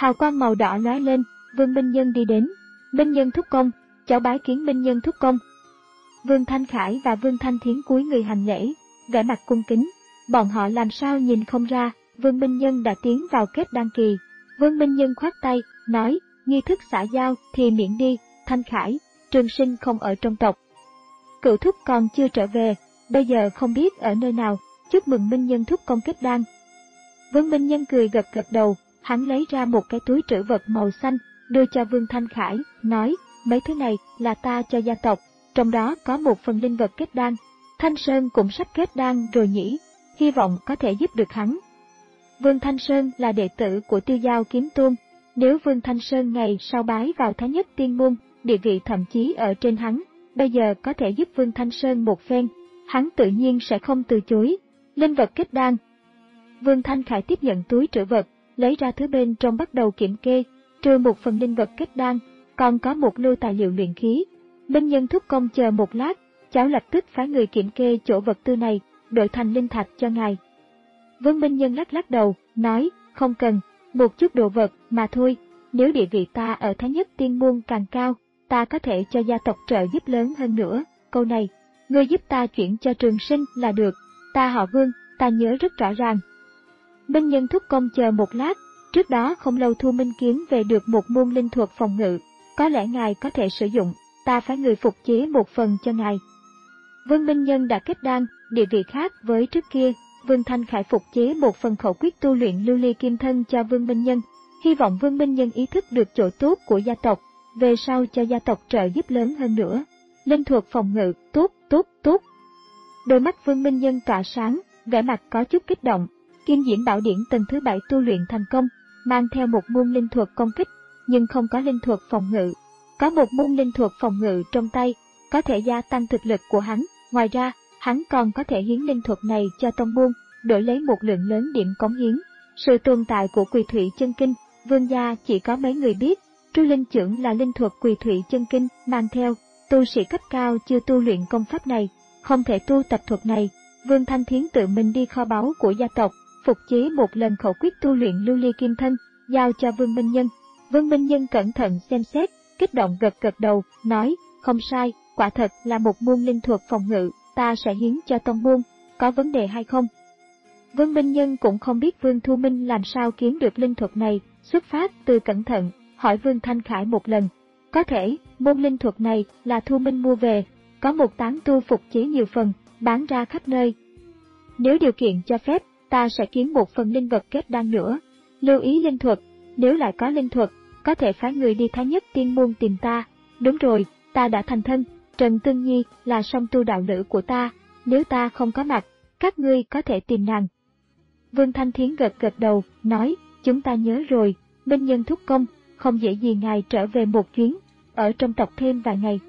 [SPEAKER 1] Hào quang màu đỏ lóe lên, Vương Minh Nhân đi đến. Minh Nhân thúc công, cháu bái kiến Minh Nhân thúc công. Vương Thanh Khải và Vương Thanh Thiến cúi người hành lễ, vẻ mặt cung kính. Bọn họ làm sao nhìn không ra, Vương Minh Nhân đã tiến vào kết đan kỳ. Vương Minh Nhân khoát tay, nói, nghi thức xã giao thì miễn đi, Thanh Khải, Trường Sinh không ở trong tộc. Cựu thúc còn chưa trở về, bây giờ không biết ở nơi nào, chúc mừng Minh Nhân thúc công kết đan. Vương Minh Nhân cười gật gật đầu, hắn lấy ra một cái túi trữ vật màu xanh, đưa cho Vương Thanh Khải, nói, mấy thứ này là ta cho gia tộc, trong đó có một phần linh vật kết đan. Thanh Sơn cũng sắp kết đan rồi nhỉ, hy vọng có thể giúp được hắn. Vương Thanh Sơn là đệ tử của Tiêu Giao Kiếm Tôn, nếu Vương Thanh Sơn ngày sau bái vào Thái Nhất Tiên Môn, địa vị thậm chí ở trên hắn, bây giờ có thể giúp Vương Thanh Sơn một phen, hắn tự nhiên sẽ không từ chối. Linh vật kết đan. Vương Thanh Khải tiếp nhận túi trữ vật, lấy ra thứ bên trong bắt đầu kiểm kê, trừ một phần linh vật kết đan, còn có một lưu tài liệu luyện khí. Minh Nhân thúc công chờ một lát, cháu lập tức phái người kiểm kê chỗ vật tư này, đổi thành linh thạch cho ngài. Vương Minh Nhân lắc lắc đầu, nói, không cần, một chút đồ vật mà thôi, nếu địa vị ta ở Thái Nhất Tiên Môn càng cao, ta có thể cho gia tộc trợ giúp lớn hơn nữa, câu này, ngươi giúp ta chuyển cho Trường Sinh là được, ta họ Vương, ta nhớ rất rõ ràng. Minh Nhân thúc công chờ một lát, trước đó không lâu Thu Minh Kiếm về được một môn linh thuật phòng ngự, có lẽ ngài có thể sử dụng, ta phải người phục chế một phần cho ngài. Vương Minh Nhân đã kết đan, địa vị khác với trước kia, Vương Thanh Khải phục chế một phần khẩu quyết tu luyện lưu ly kim thân cho Vương Minh Nhân, hy vọng Vương Minh Nhân ý thức được chỗ tốt của gia tộc, về sau cho gia tộc trợ giúp lớn hơn nữa. Linh thuật phòng ngự, tốt, tốt, tốt. Đôi mắt Vương Minh Nhân tỏa sáng, vẻ mặt có chút kích động. Kim Diễn Bảo Điển tầng thứ bảy tu luyện thành công, mang theo một môn linh thuật công kích, nhưng không có linh thuật phòng ngự. Có một môn linh thuật phòng ngự trong tay, có thể gia tăng thực lực của hắn. Ngoài ra, hắn còn có thể hiến linh thuật này cho tông môn, đổi lấy một lượng lớn điểm cống hiến. Sự tồn tại của Quỳ Thủy Chân Kinh, Vương gia chỉ có mấy người biết. Tru Linh Chưởng là linh thuật Quỳ Thủy Chân Kinh mang theo, tu sĩ cấp cao chưa tu luyện công pháp này, không thể tu tập thuật này. Vương Thanh Thiến tự mình đi kho báu của gia tộc, phục chế một lần khẩu quyết tu luyện lưu ly kim thân, giao cho Vương Minh Nhân. Vương Minh Nhân cẩn thận xem xét, kích động gật gật đầu, nói, không sai, quả thật là một môn linh thuật phòng ngự, ta sẽ hiến cho tông môn, có vấn đề hay không? Vương Minh Nhân cũng không biết Vương Thu Minh làm sao kiếm được linh thuật này, xuất phát từ cẩn thận, hỏi Vương Thanh Khải một lần. Có thể, môn linh thuật này là Thu Minh mua về, có một tán tu phục chế nhiều phần, bán ra khắp nơi. Nếu điều kiện cho phép, ta sẽ kiếm một phần linh vật kết đan nữa. Lưu ý linh thuật, nếu lại có linh thuật, có thể phái người đi Thái Nhất Tiên Môn tìm ta. Đúng rồi, ta đã thành thân, Trần Tương Nhi là song tu đạo lữ của ta, nếu ta không có mặt, các ngươi có thể tìm nàng. Vương Thanh Thiến gật gật đầu, nói, chúng ta nhớ rồi, Minh Nhân thúc công, không dễ gì ngài trở về một chuyến, ở trong tộc thêm vài ngày.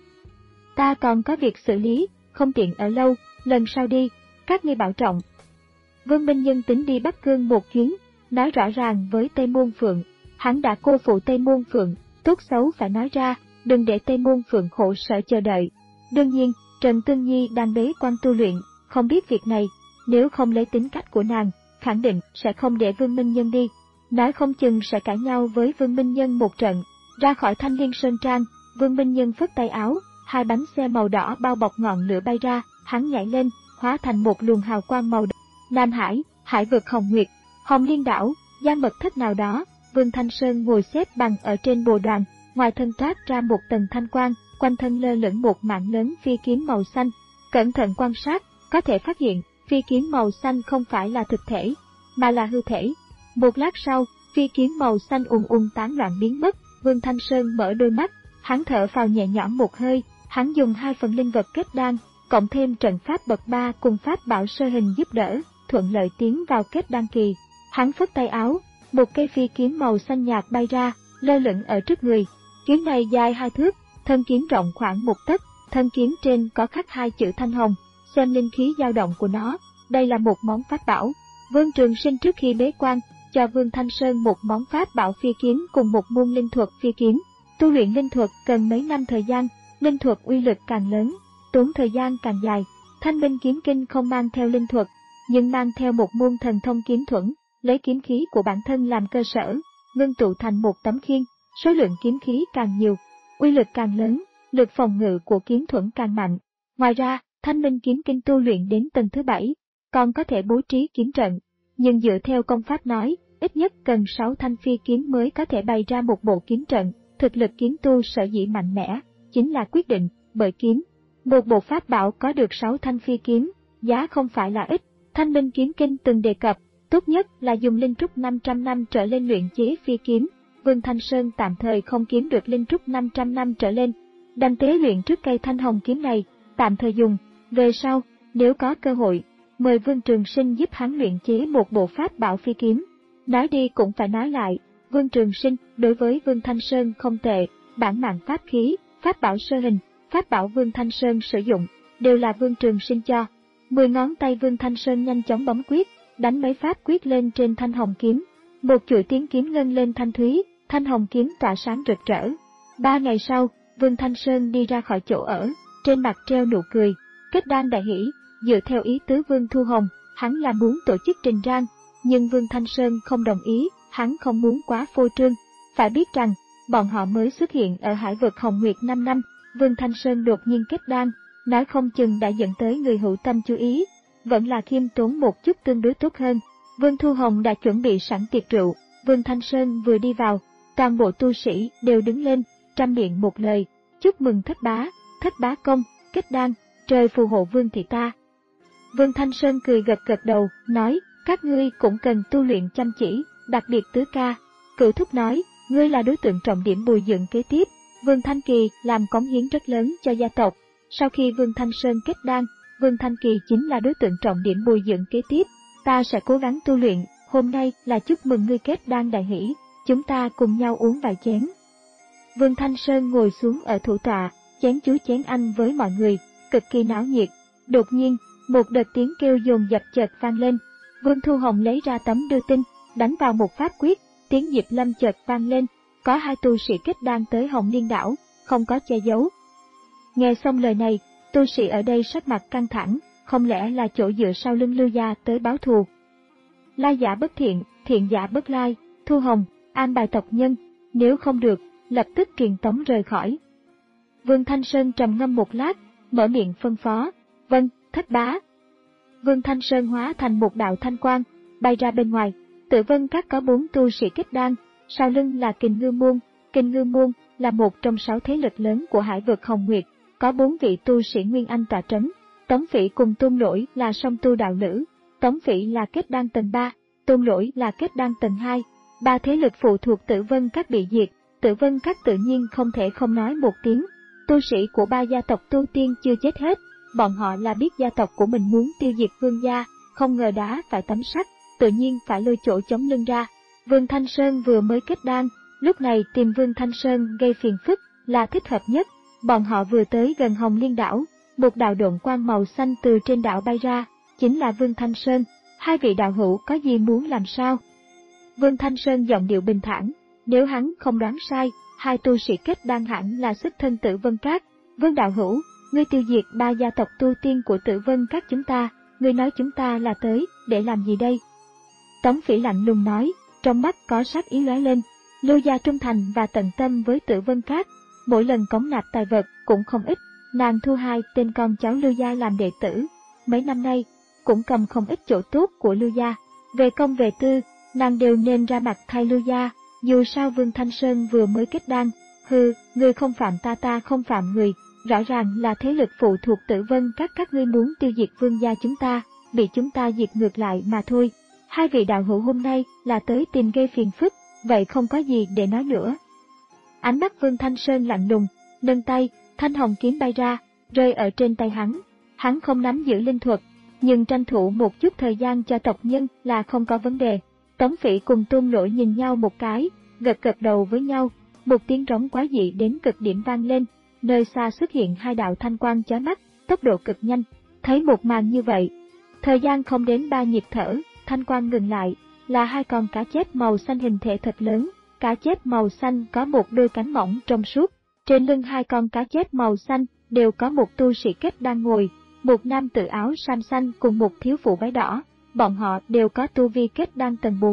[SPEAKER 1] Ta còn có việc xử lý, không tiện ở lâu, lần sau đi, các ngươi bảo trọng. Vương Minh Nhân tính đi Bắc Cương một chuyến, nói rõ ràng với Tây Môn Phượng, hắn đã cô phụ Tây Môn Phượng, tốt xấu phải nói ra, đừng để Tây Môn Phượng khổ sở chờ đợi. Đương nhiên, Trần Tương Nhi đang bế quan tu luyện, không biết việc này, nếu không lấy tính cách của nàng, khẳng định sẽ không để Vương Minh Nhân đi, nói không chừng sẽ cãi nhau với Vương Minh Nhân một trận. Ra khỏi Thanh Liên Sơn Trang, Vương Minh Nhân phất tay áo, hai bánh xe màu đỏ bao bọc ngọn lửa bay ra, hắn nhảy lên, hóa thành một luồng hào quang màu đỏ. Nam Hải, Hải vực Hồng Nguyệt, Hồng Liên đảo, Giang Mật Thất nào đó, Vương Thanh Sơn ngồi xếp bằng ở trên bồ đoàn, ngoài thân toát ra một tầng thanh quang, quanh thân lơ lửng một mảng lớn phi kiếm màu xanh. Cẩn thận quan sát, có thể phát hiện, phi kiếm màu xanh không phải là thực thể, mà là hư thể. Một lát sau, phi kiếm màu xanh ùn ùn tán loạn biến mất, Vương Thanh Sơn mở đôi mắt, hắn thở phào nhẹ nhõm một hơi, hắn dùng hai phần linh vật kết đan, cộng thêm trận pháp bậc ba cùng pháp bảo sơ hình giúp đỡ, thuận lợi tiến vào kết đan kỳ. Hắn phất tay áo, một cây phi kiếm màu xanh nhạt bay ra, lơ lửng ở trước người. Kiếm này dài hai thước, thân kiếm rộng khoảng một tấc, thân kiếm trên có khắc hai chữ Thanh Hồng, xem linh khí dao động của nó, đây là một món pháp bảo. Vương Trường Sinh trước khi bế quan, cho Vương Thanh Sơn một món pháp bảo phi kiếm cùng một môn linh thuật phi kiếm. Tu luyện linh thuật cần mấy năm thời gian, linh thuật uy lực càng lớn, tốn thời gian càng dài. Thanh Minh Kiếm Kinh không mang theo linh thuật, nhưng mang theo một môn thần thông kiếm thuẫn, lấy kiếm khí của bản thân làm cơ sở. ngưng tụ thành một tấm khiên, số lượng kiếm khí càng nhiều, uy lực càng lớn, lực phòng ngự của kiếm thuẫn càng mạnh. Ngoài ra, Thanh Minh kiếm kinh tu luyện đến tầng thứ bảy, còn có thể bố trí kiếm trận, nhưng dựa theo công pháp nói, ít nhất cần sáu thanh phi kiếm mới có thể bày ra một bộ kiếm trận. Thực lực kiếm tu sở dĩ mạnh mẽ, chính là quyết định bởi kiếm. Một bộ pháp bảo có được sáu thanh phi kiếm, giá không phải là ít. Thanh Minh kiếm kinh từng đề cập, tốt nhất là dùng linh trúc năm trăm năm trở lên luyện chế phi kiếm. Vương Thanh Sơn tạm thời không kiếm được linh trúc năm trăm năm trở lên, đành tế luyện trước cây thanh hồng kiếm này, tạm thời dùng. Về sau, nếu có cơ hội, mời Vương Trường Sinh giúp hắn luyện chế một bộ pháp bảo phi kiếm. Nói đi cũng phải nói lại, Vương Trường Sinh đối với Vương Thanh Sơn không tệ, bản mạng pháp khí, pháp bảo sơ hình, pháp bảo Vương Thanh Sơn sử dụng, đều là Vương Trường Sinh cho. Mười ngón tay Vương Thanh Sơn nhanh chóng bấm quyết, đánh mấy pháp quyết lên trên thanh hồng kiếm. Một chuỗi tiếng kiếm ngân lên thanh thúy, thanh hồng kiếm tỏa sáng rực rỡ. Ba ngày sau, Vương Thanh Sơn đi ra khỏi chỗ ở, trên mặt treo nụ cười, kết đan đại hỷ. Dựa theo ý tứ Vương Thu Hồng, hắn là muốn tổ chức trình rang, nhưng Vương Thanh Sơn không đồng ý, hắn không muốn quá phô trương. Phải biết rằng, bọn họ mới xuất hiện ở hải vực Hồng Nguyệt năm năm, Vương Thanh Sơn đột nhiên kết đan, nói không chừng đã dẫn tới người hữu tâm chú ý, vẫn là khiêm tốn một chút tương đối tốt hơn. Vương Thu Hồng đã chuẩn bị sẵn tiệc rượu, Vương Thanh Sơn vừa đi vào, toàn bộ tu sĩ đều đứng lên, trăm miệng một lời, chúc mừng thất bá, thất bá công, kết đan, trời phù hộ Vương thị ta. Vương Thanh Sơn cười gật gật đầu, nói, các ngươi cũng cần tu luyện chăm chỉ, đặc biệt tứ ca. Cửu thúc nói, ngươi là đối tượng trọng điểm bồi dưỡng kế tiếp. Vương Thanh Kỳ làm cống hiến rất lớn cho gia tộc. Sau khi Vương Thanh Sơn kết đan, Vương Thanh Kỳ chính là đối tượng trọng điểm bồi dưỡng kế tiếp. Ta sẽ cố gắng tu luyện, hôm nay là chúc mừng ngươi kết đan đại hỷ, chúng ta cùng nhau uống vài chén. Vương Thanh Sơn ngồi xuống ở thủ tọa, chén chú chén anh với mọi người, cực kỳ náo nhiệt. Đột nhiên, một đợt tiếng kêu dồn dập chợt vang lên. Vương Thu Hồng lấy ra tấm đưa tin, đánh vào một pháp quyết, tiếng Diệp Lâm chợt vang lên, có hai tu sĩ kết đan tới Hồng Liên đảo, không có che giấu. Nghe xong lời này, tu sĩ ở đây sắc mặt căng thẳng, không lẽ là chỗ dựa sau lưng Lưu gia tới báo thù? Lai giả bất thiện, thiện giả bất lai, Thu Hồng, an bài tộc nhân, nếu không được, lập tức truyền tống rời khỏi. Vương Thanh Sơn trầm ngâm một lát, mở miệng phân phó, vâng, thất bá. Vương Thanh Sơn hóa thành một đạo thanh quang, bay ra bên ngoài. Tử Vân Các có bốn tu sĩ kết đan, sau lưng là Kình Ngư Môn. Kình Ngư Môn là một trong sáu thế lực lớn của hải vực Hồng Nguyệt, có bốn vị tu sĩ Nguyên Anh tọa trấn. Tống Phỉ cùng Tôn Lỗi là song tu đạo lữ, Tống Phỉ là kết đan tầng ba, Tôn Lỗi là kết đan tầng hai. Ba thế lực phụ thuộc Tử Vân Các bị diệt, Tử Vân Các tự nhiên không thể không nói một tiếng. Tu sĩ của ba gia tộc tu tiên chưa chết hết, bọn họ là biết gia tộc của mình muốn tiêu diệt Vương gia, không ngờ đá phải tấm sắt, tự nhiên phải lôi chỗ chống lưng ra. Vương Thanh Sơn vừa mới kết đan, lúc này tìm Vương Thanh Sơn gây phiền phức là thích hợp nhất. Bọn họ vừa tới gần Hồng Liên đảo, một đạo độn quang màu xanh từ trên đảo bay ra, chính là Vương Thanh Sơn. Hai vị đạo hữu có gì muốn làm sao? Vương Thanh Sơn giọng điệu bình thản, nếu hắn không đoán sai, hai tu sĩ kết đan hẳn là xuất thân Tử Vân Các. Vương đạo hữu, ngươi tiêu diệt ba gia tộc tu tiên của Tử Vân Các chúng ta, ngươi nói chúng ta là tới để làm gì đây? Tống Phỉ lạnh lùng nói, trong mắt có sát ý lóe lên. Lưu gia trung thành và tận tâm với Tử Vân Các, mỗi lần cống nạp tài vật cũng không ít. Nàng thu hai tên con cháu Lưu gia làm đệ tử, mấy năm nay cũng cầm không ít chỗ tốt của Lưu gia. Về công về tư, nàng đều nên ra mặt thay Lưu gia. Dù sao Vương Thanh Sơn vừa mới kết đan, hừ, người không phạm ta ta không phạm người, rõ ràng là thế lực phụ thuộc Tử Vân Các các ngươi muốn tiêu diệt Vương gia chúng ta, bị chúng ta diệt ngược lại mà thôi. Hai vị đạo hữu hôm nay là tới tìm gây phiền phức, vậy không có gì để nói nữa. Ánh mắt Vương Thanh Sơn lạnh lùng, nâng tay, thanh hồng kiếm bay ra, rơi ở trên tay hắn. Hắn không nắm giữ linh thuật, nhưng tranh thủ một chút thời gian cho tộc nhân là không có vấn đề. Tống Phỉ cùng Tôn Lỗi nhìn nhau một cái, gật gật đầu với nhau, một tiếng trống quá dị đến cực điểm vang lên, nơi xa xuất hiện hai đạo thanh quang chói mắt, tốc độ cực nhanh. Thấy một màn như vậy, thời gian không đến ba nhịp thở, thanh quang ngừng lại, là hai con cá chép màu xanh hình thể thật lớn. Cá chép màu xanh có một đôi cánh mỏng trong suốt, trên lưng hai con cá chép màu xanh đều có một tu sĩ kết đang ngồi, một nam tử áo sam xanh cùng một thiếu phụ váy đỏ. Bọn họ đều có tu vi kết đan tầng bốn.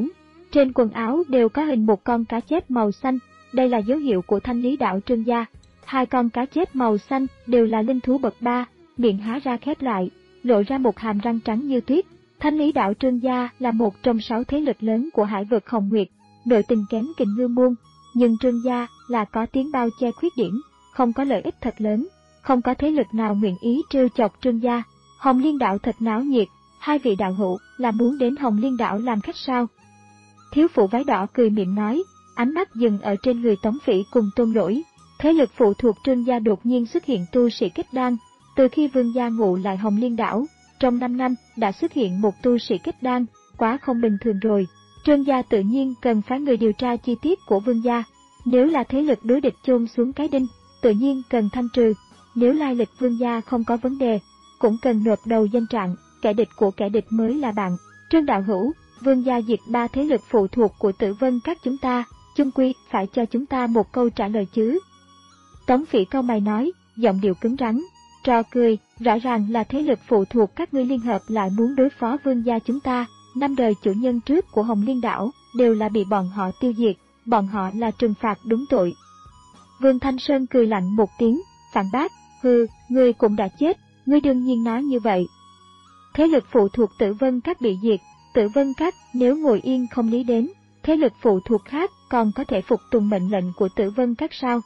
[SPEAKER 1] Trên quần áo đều có hình một con cá chép màu xanh, đây là dấu hiệu của thanh lý đạo Trương gia. Hai con cá chép màu xanh đều là linh thú bậc ba, miệng há ra khép lại, lộ ra một hàm răng trắng như tuyết. Thanh lý đạo Trương gia là một trong sáu thế lực lớn của hải vực Hồng Nguyệt, nội tình kém Kình Ngư môn, nhưng Trương gia là có tiếng bao che khuyết điểm, không có lợi ích thật lớn, không có thế lực nào nguyện ý trêu chọc Trương gia. Hồng Liên đảo thật náo nhiệt, hai vị đạo hữu là muốn đến Hồng Liên đảo làm khách sao? Thiếu phụ váy đỏ cười miệng nói, ánh mắt dừng ở trên người Tống Phỉ cùng Tôn Lỗi. Thế lực phụ thuộc Trương gia đột nhiên xuất hiện tu sĩ kết đan. Từ khi Vương gia ngụ lại Hồng Liên đảo, trong năm năm đã xuất hiện một tu sĩ kết đan, quá không bình thường rồi. Trương gia tự nhiên cần phái người điều tra chi tiết của Vương gia. Nếu là thế lực đối địch chôn xuống cái đinh, tự nhiên cần thanh trừ. Nếu lai lịch Vương gia không có vấn đề, cũng cần nộp đầu danh trạng, kẻ địch của kẻ địch mới là bạn. Trương đạo hữu, Vương gia diệt ba thế lực phụ thuộc của Tử Vân các chúng ta, chung quy phải cho chúng ta một câu trả lời chứ. Tống Phỉ cau mày nói, giọng điệu cứng rắn, trò cười, rõ ràng là thế lực phụ thuộc các ngươi liên hợp lại muốn đối phó Vương gia chúng ta. Năm đời chủ nhân trước của Hồng Liên đảo đều là bị bọn họ tiêu diệt, bọn họ là trừng phạt đúng tội. Vương Thanh Sơn cười lạnh một tiếng, phản bác, hừ, ngươi cũng đã chết, ngươi đương nhiên nói như vậy. Thế lực phụ thuộc Tử Vân các bị diệt, Tử Vân các nếu ngồi yên không lý đến, thế lực phụ thuộc khác còn có thể phục tùng mệnh lệnh của Tử Vân các sao?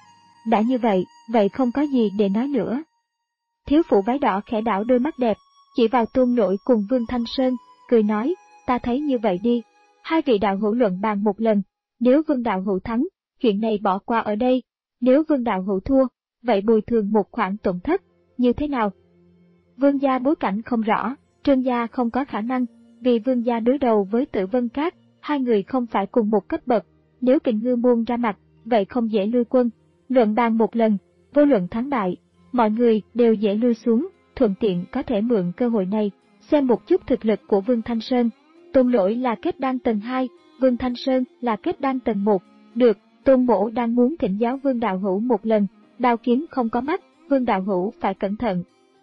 [SPEAKER 1] Đã như vậy, vậy không có gì để nói nữa. Thiếu phụ váy đỏ khẽ đảo đôi mắt đẹp, chỉ vào Tôn Lỗi cùng Vương Thanh Sơn, cười nói, ta thấy như vậy đi. Hai vị đạo hữu luận bàn một lần, nếu Vương đạo hữu thắng, chuyện này bỏ qua ở đây, nếu Vương đạo hữu thua, vậy bồi thường một khoản tổn thất, như thế nào? Vương gia bối cảnh không rõ, Trương gia không có khả năng, vì Vương gia đối đầu với Tử Vân các, hai người không phải cùng một cấp bậc, nếu Kình Ngư môn ra mặt, vậy không dễ lui quân. Luận bàn một lần, vô luận thắng bại, mọi người đều dễ lui xuống, thuận tiện có thể mượn cơ hội này, xem một chút thực lực của Vương Thanh Sơn. Tôn Lỗi là kết đan tầng hai, Vương Thanh Sơn là kết đan tầng một. Được, Tôn Mỗ đang muốn thỉnh giáo Vương đạo hữu một lần, đao kiếm không có mắt, Vương đạo hữu phải cẩn thận.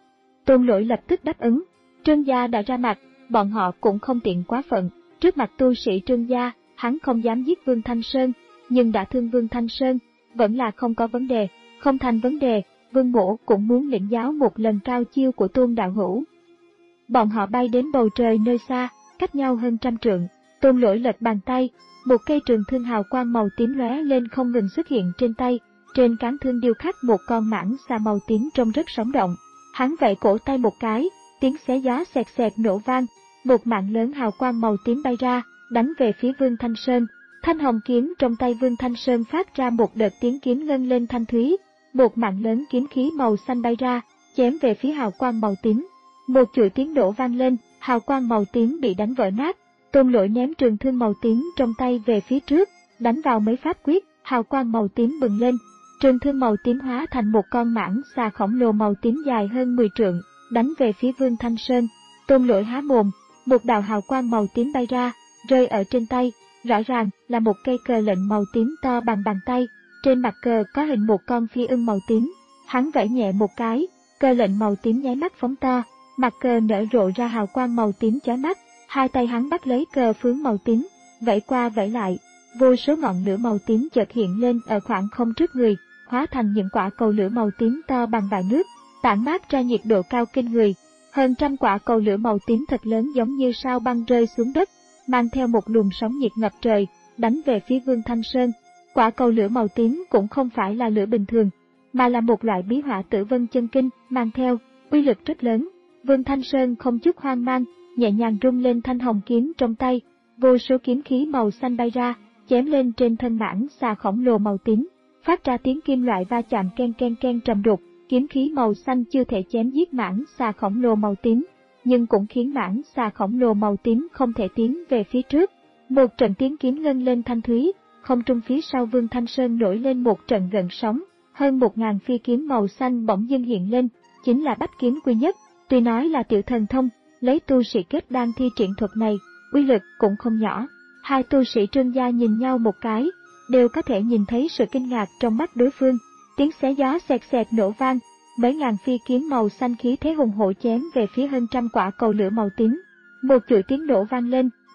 [SPEAKER 1] Tôn Lỗi lập tức đáp ứng, Trương gia đã ra mặt, bọn họ cũng không tiện quá phận, trước mặt tu sĩ Trương gia, hắn không dám giết Vương Thanh Sơn, nhưng đã thương Vương Thanh Sơn, vẫn là không có vấn đề, không thành vấn đề, Vương Mỗ cũng muốn lĩnh giáo một lần cao chiêu của Tôn đạo hữu. Bọn họ bay đến bầu trời nơi xa, cách nhau hơn trăm trượng, Tôn Lỗi lật bàn tay, một cây trường thương hào quang màu tím lóe lên không ngừng xuất hiện trên tay, trên cán thương điêu khắc một con mãng xà màu tím trông rất sống động. Hắn vẫy cổ tay một cái, tiếng xé gió xẹt xẹt nổ vang, một mạng lớn hào quang màu tím bay ra, đánh về phía Vương Thanh Sơn. Thanh hồng kiếm trong tay Vương Thanh Sơn phát ra một đợt tiếng kiếm ngân lên thanh thúy, một mạng lớn kiếm khí màu xanh bay ra, chém về phía hào quang màu tím. Một chuỗi tiếng nổ vang lên, hào quang màu tím bị đánh vỡ nát. Tôn Lỗi ném trường thương màu tím trong tay về phía trước, đánh vào mấy pháp quyết, hào quang màu tím bừng lên. Trường thương màu tím hóa thành một con mãng xà khổng lồ màu tím dài hơn mười trượng, đánh về phía Vương Thanh Sơn. Tôn Lỗi há mồm, một đạo hào quang màu tím bay ra, rơi ở trên tay, rõ ràng là một cây cờ lệnh màu tím to bằng bàn tay, trên mặt cờ có hình một con phi ưng màu tím. Hắn vẫy nhẹ một cái, cờ lệnh màu tím nháy mắt phóng to, mặt cờ nở rộ ra hào quang màu tím chói mắt, hai tay hắn bắt lấy cờ phướng màu tím, vẫy qua vẫy lại, vô số ngọn lửa màu tím chợt hiện lên ở khoảng không trước người, hóa thành những quả cầu lửa màu tím to bằng vại nước, tản mát ra nhiệt độ cao kinh người. Hơn trăm quả cầu lửa màu tím thật lớn giống như sao băng rơi xuống đất, mang theo một luồng sóng nhiệt ngập trời, đánh về phía Vương Thanh Sơn. Quả cầu lửa màu tím cũng không phải là lửa bình thường, mà là một loại bí hỏa Tử Vân chân kinh mang theo, uy lực rất lớn. Vương Thanh Sơn không chút hoang mang, nhẹ nhàng rung lên thanh hồng kiếm trong tay, vô số kiếm khí màu xanh bay ra, chém lên trên thân mãng xà khổng lồ màu tím, phát ra tiếng kim loại va chạm ken ken ken trầm đục. Kiếm khí màu xanh chưa thể chém giết mãng xà khổng lồ màu tím, nhưng cũng khiến mãng xà khổng lồ màu tím không thể tiến về phía trước. Một trận tiếng kiếm ngân lên thanh thúy, không trung phía sau Vương Thanh Sơn nổi lên một trận gợn sóng, hơn một ngàn phi kiếm màu xanh bỗng dưng hiện lên, chính là bách kiếm quy nhất. Tuy nói là tiểu thần thông, lấy tu sĩ kết đan thi triển thuật này, uy lực cũng không nhỏ. Hai tu sĩ Trương gia nhìn nhau một cái, đều có thể nhìn thấy sự kinh ngạc trong mắt đối phương. Tiếng xé gió xẹt xẹt nổ vang, mấy ngàn phi kiếm màu xanh khí thế hùng hổ chém về phía hơn trăm quả cầu lửa màu tím. Một chuỗi tiếng nổ vang lên,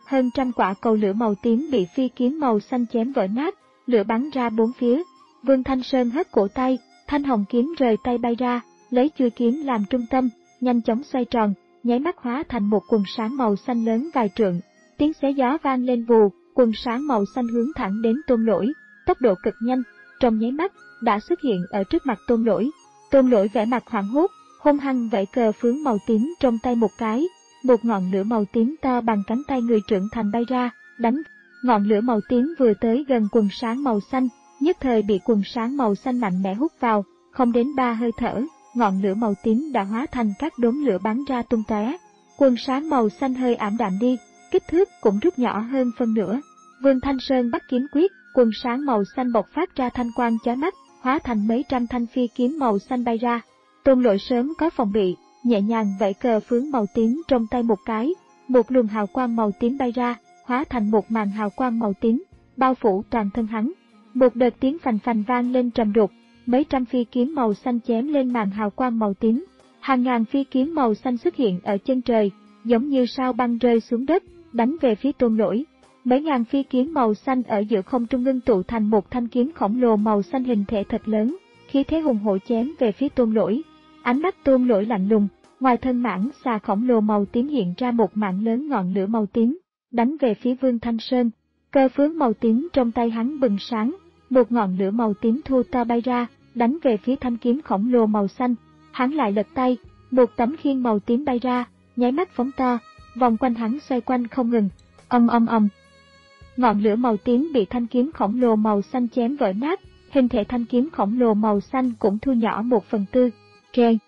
[SPEAKER 1] hơn trăm quả cầu lửa màu tím bị phi kiếm màu xanh chém vỡ nát, lửa bắn ra bốn phía. Vương Thanh Sơn hất cổ tay, thanh hồng kiếm rời tay bay ra, lấy chuôi kiếm làm trung tâm, nhanh chóng xoay tròn, nháy mắt hóa thành một quần sáng màu xanh lớn vài trượng. Tiếng xé gió vang lên vù, quần sáng màu xanh hướng thẳng đến Tôn Lỗi, tốc độ cực nhanh, trong nháy mắt đã xuất hiện ở trước mặt Tôn Lỗi. Tôn Lỗi vẻ mặt hoảng hốt, hung hăng vẫy cờ phướng màu tím trong tay một cái, một ngọn lửa màu tím to bằng cánh tay người trưởng thành bay ra, đánh. Ngọn lửa màu tím vừa tới gần quần sáng màu xanh, nhất thời bị quần sáng màu xanh mạnh mẽ hút vào, không đến ba hơi thở, ngọn lửa màu tím đã hóa thành các đốm lửa bắn ra tung tóe. Quần sáng màu xanh hơi ảm đạm đi, kích thước cũng rút nhỏ hơn phân nửa. Vương Thanh Sơn bắt kiếm quyết, quần sáng màu xanh bộc phát ra thanh quang chói mắt, hóa thành mấy trăm thanh phi kiếm màu xanh bay ra. Tôn Lỗi sớm có phòng bị, nhẹ nhàng vẫy cờ phướng màu tím trong tay một cái, một luồng hào quang màu tím bay ra, hóa thành một màn hào quang màu tím, bao phủ toàn thân hắn. Một đợt tiếng phành phành vang lên trầm đục, mấy trăm phi kiếm màu xanh chém lên màn hào quang màu tím. Hàng ngàn phi kiếm màu xanh xuất hiện ở chân trời, giống như sao băng rơi xuống đất, đánh về phía Tôn Lỗi. Mấy ngàn phi kiếm màu xanh ở giữa không trung ngưng tụ thành một thanh kiếm khổng lồ màu xanh hình thể thật lớn, khí thế hùng hổ chém về phía Tôn Lỗi. Ánh mắt Tôn Lỗi lạnh lùng, ngoài thân mãng xà khổng lồ màu tím hiện ra một mảng lớn ngọn lửa màu tím, đánh về phía Vương Thanh Sơn. Cờ phướng màu tím trong tay hắn bừng sáng, một ngọn lửa màu tím thu to bay ra, đánh về phía thanh kiếm khổng lồ màu xanh. Hắn lại lật tay, một tấm khiên màu tím bay ra, nháy mắt phóng to, vòng quanh hắn xoay quanh không ngừng. Ầm ầm ầm. Ngọn lửa màu tím bị thanh kiếm khổng lồ màu xanh chém vỡ nát, hình thể thanh kiếm khổng lồ màu xanh cũng thu nhỏ một phần tư. Reng.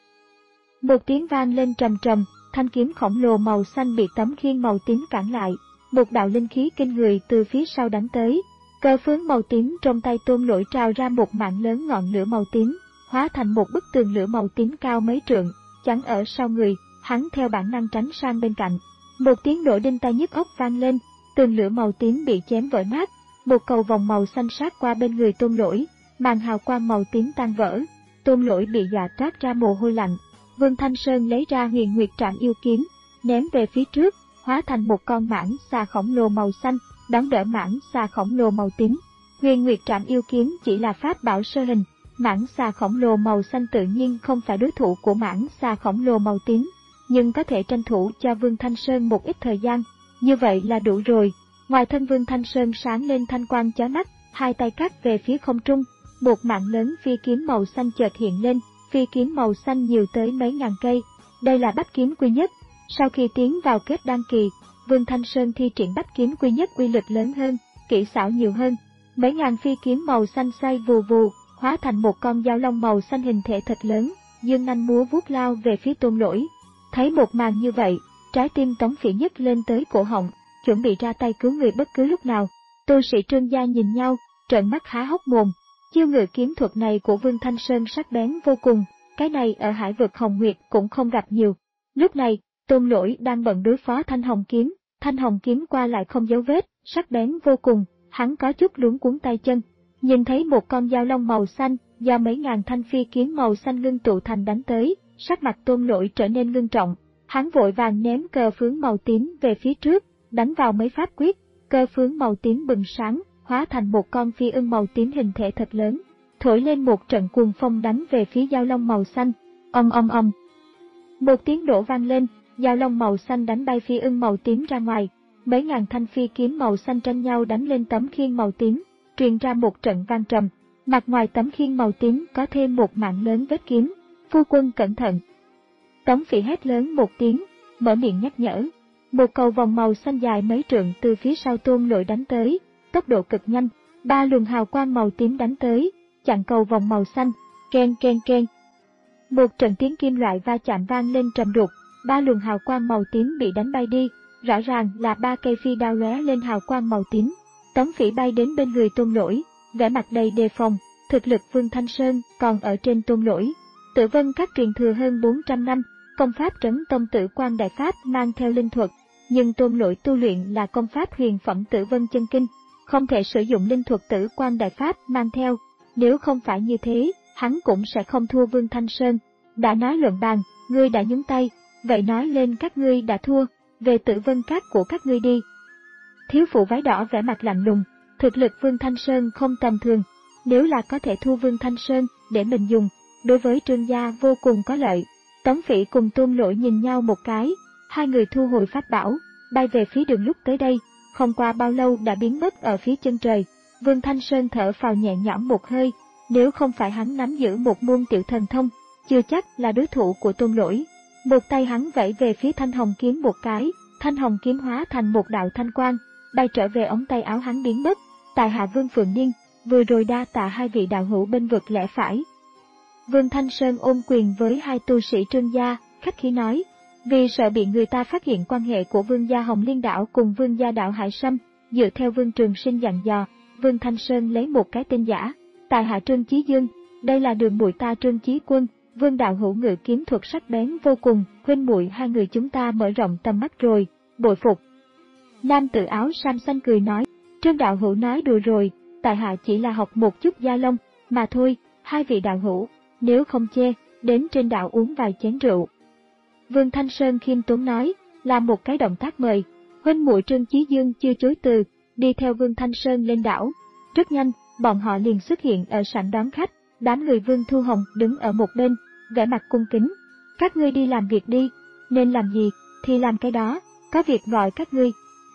[SPEAKER 1] Một tiếng vang lên trầm trầm, thanh kiếm khổng lồ màu xanh bị tấm khiên màu tím cản lại. Một đạo linh khí kinh người từ phía sau đánh tới. Cờ phướng màu tím trong tay Tôn Lỗi trào ra một mảng lớn ngọn lửa màu tím, hóa thành một bức tường lửa màu tím cao mấy trượng, chắn ở sau người, hắn theo bản năng tránh sang bên cạnh. Một tiếng nổ đinh tai nhức óc vang lên, tường lửa màu tím bị chém vỡ nát, một cầu vòng màu xanh sát qua bên người Tôn Lỗi, màn hào quang màu tím tan vỡ. Tôn Lỗi bị dọa toát ra mồ hôi lạnh. Vương Thanh Sơn lấy ra Huyền Nguyệt Trảm Yêu Kiếm, ném về phía trước, hóa thành một con mãng xà khổng lồ màu xanh, đón đỡ mãng xà khổng lồ màu tím. Huyền Nguyệt Trảm Yêu Kiếm chỉ là pháp bảo sơ hình, mãng xà khổng lồ màu xanh tự nhiên không phải đối thủ của mãng xà khổng lồ màu tím, nhưng có thể tranh thủ cho Vương Thanh Sơn một ít thời gian, như vậy là đủ rồi. Ngoài thân Vương Thanh Sơn sáng lên thanh quang chói mắt, hai tay cắt về phía không trung, một mảng lớn phi kiếm màu xanh chợt hiện lên, phi kiếm màu xanh nhiều tới mấy ngàn cây. Đây là bách kiếm quy nhất. Sau khi tiến vào kết đan kỳ, Vương Thanh Sơn thi triển bách kiếm quy nhất uy lực lớn hơn, kỹ xảo nhiều hơn. Mấy ngàn phi kiếm màu xanh xoay vù vù, hóa thành một con dao long màu xanh hình thể thật lớn, dương nanh múa vuốt lao về phía Tôn Lỗi. Thấy một màn như vậy, trái tim Tống Phỉ nhấc lên tới cổ họng, chuẩn bị ra tay cứu người bất cứ lúc nào. Tu sĩ Trương gia nhìn nhau, trợn mắt há hốc mồm. Chiêu ngự kiếm thuật này của Vương Thanh Sơn sắc bén vô cùng, cái này ở Hải vực Hồng Nguyệt cũng không gặp nhiều. Lúc này, Tôn Lỗi đang bận đối phó thanh hồng kiếm, thanh hồng kiếm qua lại không dấu vết, sắc bén vô cùng, hắn có chút luống cuống tay chân. Nhìn thấy một con dao long màu xanh, do mấy ngàn thanh phi kiếm màu xanh ngưng tụ thành đánh tới, sắc mặt Tôn Lỗi trở nên ngưng trọng. Hắn vội vàng ném cờ phướng màu tím về phía trước, đánh vào mấy pháp quyết, cờ phướng màu tím bừng sáng, hóa thành một con phi ưng màu tím hình thể thật lớn, thổi lên một trận cuồng phong đánh về phía dao long màu xanh. Ầm ầm ầm. Một tiếng nổ vang lên, dao long màu xanh đánh bay phi ưng màu tím ra ngoài, mấy ngàn thanh phi kiếm màu xanh tranh nhau đánh lên tấm khiên màu tím, truyền ra một trận vang trầm. Mặt ngoài tấm khiên màu tím có thêm một mảng lớn vết kiếm. Phu quân cẩn thận. Tống Phỉ hét lớn một tiếng, mở miệng nhắc nhở. Một cầu vòng màu xanh dài mấy trượng từ phía sau Tôn Lỗi đánh tới, tốc độ cực nhanh, ba luồng hào quang màu tím đánh tới, chặn cầu vòng màu xanh. Keng keng keng. Một trận tiếng kim loại va chạm vang lên trầm đục, ba luồng hào quang màu tím bị đánh bay đi, rõ ràng là ba cây phi đao lóe lên hào quang màu tím. Tống Phỉ bay đến bên người Tôn Lỗi, vẻ mặt đầy đề phòng, thực lực Vương Thanh Sơn còn ở trên Tôn Lỗi. Tử Vân Các truyền thừa hơn bốn trăm năm, công pháp Trấn Tông Tử Quan Đại Pháp mang theo linh thuật, nhưng Tôn Lỗi tu luyện là công pháp huyền phẩm Tử Vân Chân Kinh, không thể sử dụng linh thuật Tử Quan Đại Pháp mang theo. Nếu không phải như thế, hắn cũng sẽ không thua Vương Thanh Sơn. Đã nói luận bàn, ngươi đã nhúng tay, vậy nói lên các ngươi đã thua, về Tử Vân Các của các ngươi đi. Thiếu phụ váy đỏ vẻ mặt lạnh lùng, thực lực Vương Thanh Sơn không tầm thường, nếu là có thể thu Vương Thanh Sơn để mình dùng, đối với Trương gia vô cùng có lợi. Tống Phỉ cùng Tôn Lỗi nhìn nhau một cái, hai người thu hồi pháp bảo, bay về phía đường lúc tới đây, không qua bao lâu đã biến mất ở phía chân trời. Vương Thanh Sơn thở phào nhẹ nhõm một hơi, nếu không phải hắn nắm giữ một môn tiểu thần thông, chưa chắc là đối thủ của Tôn Lỗi. Một tay hắn vẫy về phía thanh hồng kiếm một cái, thanh hồng kiếm hóa thành một đạo thanh quang, bay trở về ống tay áo hắn biến mất. Tại hạ Vương Phượng Niên, vừa rồi đa tạ hai vị đạo hữu bên vực lẽ phải. Vương Thanh Sơn ôm quyền với hai tu sĩ Trương gia, khách khí nói, vì sợ bị người ta phát hiện quan hệ của Vương gia Hồng Liên Đảo cùng Vương gia Đạo Hải Sâm, dựa theo Vương Trường Sinh dặn dò, Vương Thanh Sơn lấy một cái tên giả, tại hạ Trương Chí Dương, đây là đường muội ta Trương Chí Quân. Vương đạo hữu ngự kiếm thuật sắc bén vô cùng, huynh muội hai người chúng ta mở rộng tầm mắt rồi, bội phục. Nam tử áo sam xanh cười nói, Trương đạo hữu nói đùa rồi, tại hạ chỉ là học một chút gia lông, mà thôi, hai vị đạo hữu, nếu không chê, đến trên đảo uống vài chén rượu. Vương Thanh Sơn khiêm tốn nói, làm một cái động tác mời, huynh muội Trương Chí Dương chưa chối từ, đi theo Vương Thanh Sơn lên đảo. Rất nhanh, bọn họ liền xuất hiện ở sảnh đón khách, đám người Vương Thu Hồng đứng ở một bên, vẻ mặt cung kính. Các ngươi đi làm việc đi, nên làm gì, thì làm cái đó, có việc gọi các ngươi.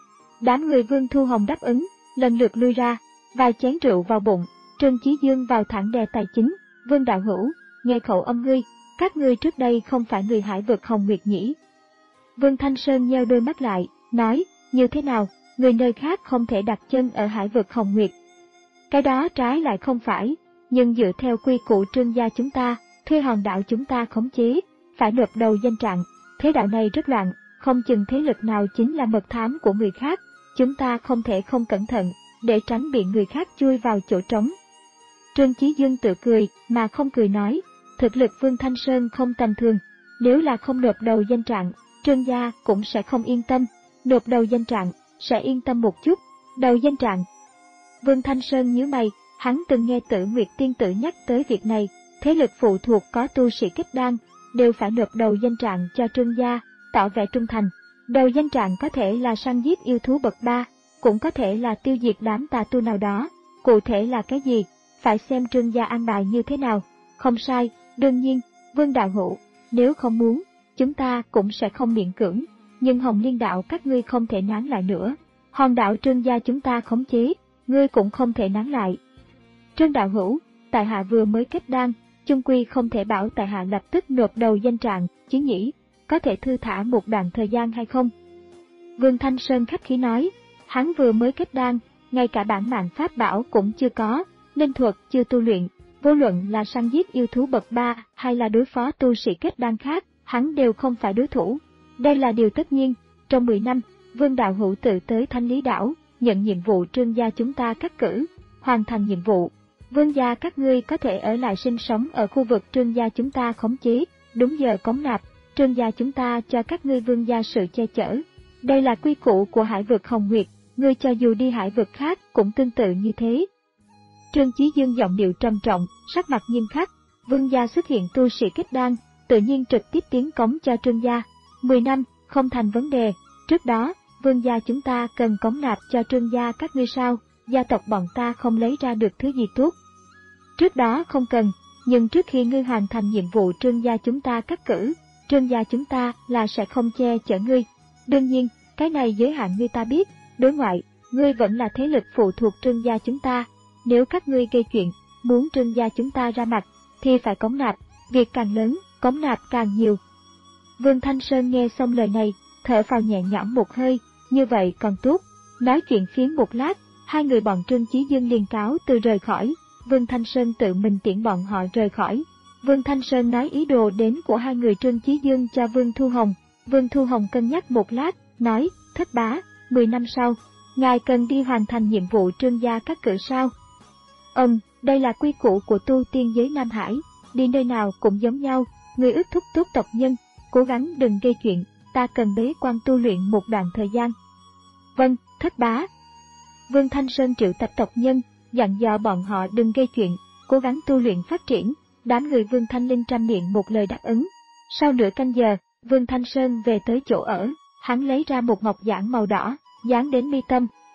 [SPEAKER 1] Đám người Vương Thu Hồng đáp ứng, lần lượt lui ra, vài chén rượu vào bụng, Trương Chí Dương vào thẳng đề tài chính, Vương đạo hữu, nghe khẩu âm ngươi, các ngươi trước đây không phải người Hải vực Hồng Nguyệt nhỉ? Vương Thanh Sơn nheo đôi mắt lại, nói, như thế nào, người nơi khác không thể đặt chân ở Hải vực Hồng Nguyệt. Cái đó trái lại không phải, nhưng dựa theo quy củ Trương gia chúng ta, thuê hòn đảo chúng ta khống chế, phải nộp đầu danh trạng, thế đạo này rất loạn, không chừng thế lực nào chính là mật thám của người khác, chúng ta không thể không cẩn thận, để tránh bị người khác chui vào chỗ trống. Trương Chí Dương tự cười, mà không cười nói, thực lực Vương Thanh Sơn không tầm thường, nếu là không nộp đầu danh trạng, Trương gia cũng sẽ không yên tâm, nộp đầu danh trạng, sẽ yên tâm một chút, đầu danh trạng. Vương Thanh Sơn nhíu mày, hắn từng nghe Tử Nguyệt Tiên Tử nhắc tới việc này, thế lực phụ thuộc có tu sĩ kết đan, đều phải nộp đầu danh trạng cho Trương gia, tỏ vẻ trung thành. Đầu danh trạng có thể là săn giết yêu thú bậc ba, cũng có thể là tiêu diệt đám tà tu nào đó, cụ thể là cái gì, phải xem Trương gia an bài như thế nào. Không sai, đương nhiên, Vương đạo hữu, nếu không muốn, chúng ta cũng sẽ không miễn cưỡng, nhưng Hồng Liên đạo các ngươi không thể nán lại nữa, hòn đảo Trương gia chúng ta khống chế, ngươi cũng không thể nán lại. Trương đạo hữu, tại hạ vừa mới kết đan, chung quy không thể bảo tại hạ lập tức nộp đầu danh trạng, chứ nhỉ, có thể thư thả một đoạn thời gian hay không? Vương Thanh Sơn khách khí nói, hắn vừa mới kết đan, ngay cả bản mạng pháp bảo cũng chưa có, linh thuật chưa tu luyện, vô luận là săn giết yêu thú bậc ba hay là đối phó tu sĩ kết đan khác, hắn đều không phải đối thủ. Đây là điều tất nhiên, trong mười năm, Vương đạo hữu tự tới Thanh Lý đảo, nhận nhiệm vụ Trương gia chúng ta cắt cử, hoàn thành nhiệm vụ. Vương gia các ngươi có thể ở lại sinh sống ở khu vực Trương gia chúng ta khống chế, đúng giờ cống nạp, Trương gia chúng ta cho các ngươi Vương gia sự che chở. Đây là quy củ của Hải vực Hồng Nguyệt, ngươi cho dù đi hải vực khác cũng tương tự như thế. Trương Chí Dương giọng điệu trầm trọng, sắc mặt nghiêm khắc, Vương gia xuất hiện tu sĩ kết đan, tự nhiên trực tiếp tiến cống cho Trương gia. Mười năm, không thành vấn đề, trước đó, Vương gia chúng ta cần cống nạp cho Trương gia các ngươi sao? Gia tộc bọn ta không lấy ra được thứ gì tốt. Trước đó không cần, nhưng trước khi ngươi hoàn thành nhiệm vụ Trương gia chúng ta cắt cử, Trương gia chúng ta là sẽ không che chở ngươi. Đương nhiên, cái này giới hạn ngươi ta biết, đối ngoại, ngươi vẫn là thế lực phụ thuộc Trương gia chúng ta. Nếu các ngươi gây chuyện, muốn Trương gia chúng ta ra mặt, thì phải cống nạp, việc càng lớn, cống nạp càng nhiều. Vương Thanh Sơn nghe xong lời này, thở phào nhẹ nhõm một hơi, như vậy còn tốt. Nói chuyện phiếm một lát, hai người bọn Trương Chí Dương liền cáo từ rời khỏi, Vương Thanh Sơn tự mình tiễn bọn họ rời khỏi. Vương Thanh Sơn nói ý đồ đến của hai người Trương Chí Dương cho Vương Thu Hồng. Vương Thu Hồng cân nhắc một lát, nói, thất bá, mười năm sau, ngài cần đi hoàn thành nhiệm vụ Trương gia cắt cử sao? Ừm, đây là quy củ của tu tiên giới Nam Hải, đi nơi nào cũng giống nhau, người ước thúc tốt tộc nhân, cố gắng đừng gây chuyện, ta cần bế quan tu luyện một đoạn thời gian. Vâng, thất bá. Vương Thanh Sơn triệu tập tộc nhân, dặn dò bọn họ đừng gây chuyện, cố gắng tu luyện phát triển, đám người Vương Thanh Linh trăm miệng một lời đáp ứng. Sau nửa canh giờ, Vương Thanh Sơn về tới chỗ ở, hắn lấy ra một ngọc giản màu đỏ, dán đến mi tâm,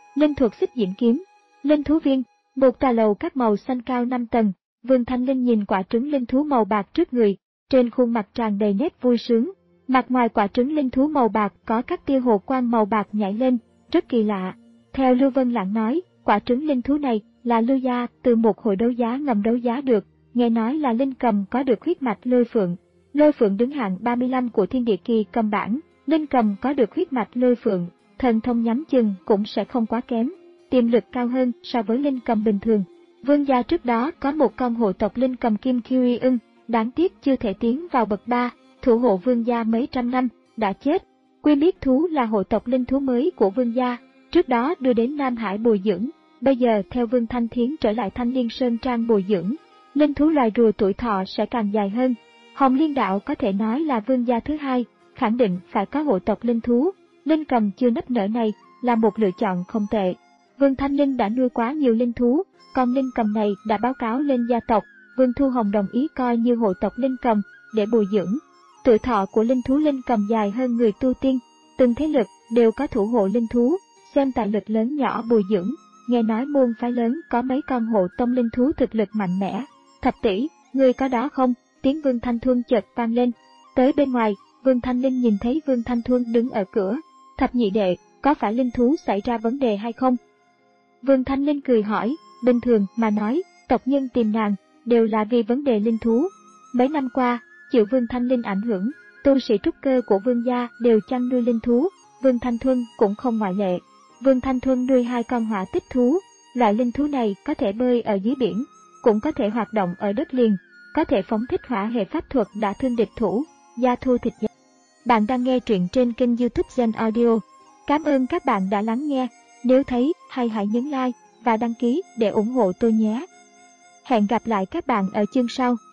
[SPEAKER 1] Linh thuật xích diễm kiếm. Linh thú viên. Một tòa lầu các màu xanh cao năm tầng. Vương Thanh Linh nhìn quả trứng linh thú màu bạc trước người, trên khuôn mặt tràn đầy nét vui sướng. Mặt ngoài quả trứng linh thú màu bạc có các tia hồ quang màu bạc nhảy lên, rất kỳ lạ. Theo Lưu Vân Lãng nói, quả trứng linh thú này là Lưu gia từ một hội đấu giá ngầm đấu giá được, nghe nói là linh cầm có được huyết mạch Lôi Phượng. Lôi Phượng đứng hạng ba mươi lăm của Thiên Địa Kỳ cầm bảng, linh cầm có được huyết mạch Lôi Phượng, thần thông nhắm chừng cũng sẽ không quá kém, tiềm lực cao hơn so với linh cầm bình thường. Vương gia trước đó có một con hộ tộc linh cầm Kim Kiwi ưng, đáng tiếc chưa thể tiến vào bậc ba, thủ hộ vương gia mấy trăm năm, đã chết. Quy Miết thú là hộ tộc linh thú mới của vương gia, trước đó đưa đến Nam Hải bồi dưỡng, bây giờ theo Vương Thanh Thiến trở lại Thanh Liên Sơn Trang bồi dưỡng. Linh thú loài rùa tuổi thọ sẽ càng dài hơn. Hồng Liên Đạo có thể nói là vương gia thứ hai, khẳng định phải có hộ tộc linh thú. Linh cầm chưa nấp nở này là một lựa chọn không tệ. Vương Thanh Linh đã nuôi quá nhiều linh thú, còn linh cầm này đã báo cáo lên gia tộc, Vương Thu Hồng đồng ý coi như hộ tộc linh cầm để bồi dưỡng. Tuổi thọ của linh thú linh cầm dài hơn người tu tiên, từng thế lực đều có thủ hộ linh thú, xem tài lực lớn nhỏ bồi dưỡng. Nghe nói môn phái lớn có mấy con hộ tông linh thú thực lực mạnh mẽ. Thập tỷ, người có đó không? Tiếng Vương Thanh Thuân chợt vang lên. Tới bên ngoài, Vương Thanh Linh nhìn thấy Vương Thanh Thuân đứng ở cửa. Thập nhị đệ, có phải linh thú xảy ra vấn đề hay không? Vương Thanh Linh cười hỏi, bình thường mà nói, tộc nhân tìm nàng đều là vì vấn đề linh thú. Mấy năm qua, chịu Vương Thanh Linh ảnh hưởng, tu sĩ trúc cơ của vương gia đều chăn nuôi linh thú, Vương Thanh Thuân cũng không ngoại lệ. Vương Thanh Thuân nuôi hai con hỏa tích thú, loại linh thú này có thể bơi ở dưới biển, cũng có thể hoạt động ở đất liền, có thể phóng thích hỏa hệ pháp thuật đã thương địch thủ, da thu thịt da. Bạn đang nghe truyện trên kênh YouTube Gen Audio. Cảm ơn các bạn đã lắng nghe, nếu thấy hay hãy nhấn like và đăng ký để ủng hộ tôi nhé. Hẹn gặp lại các bạn ở chương sau.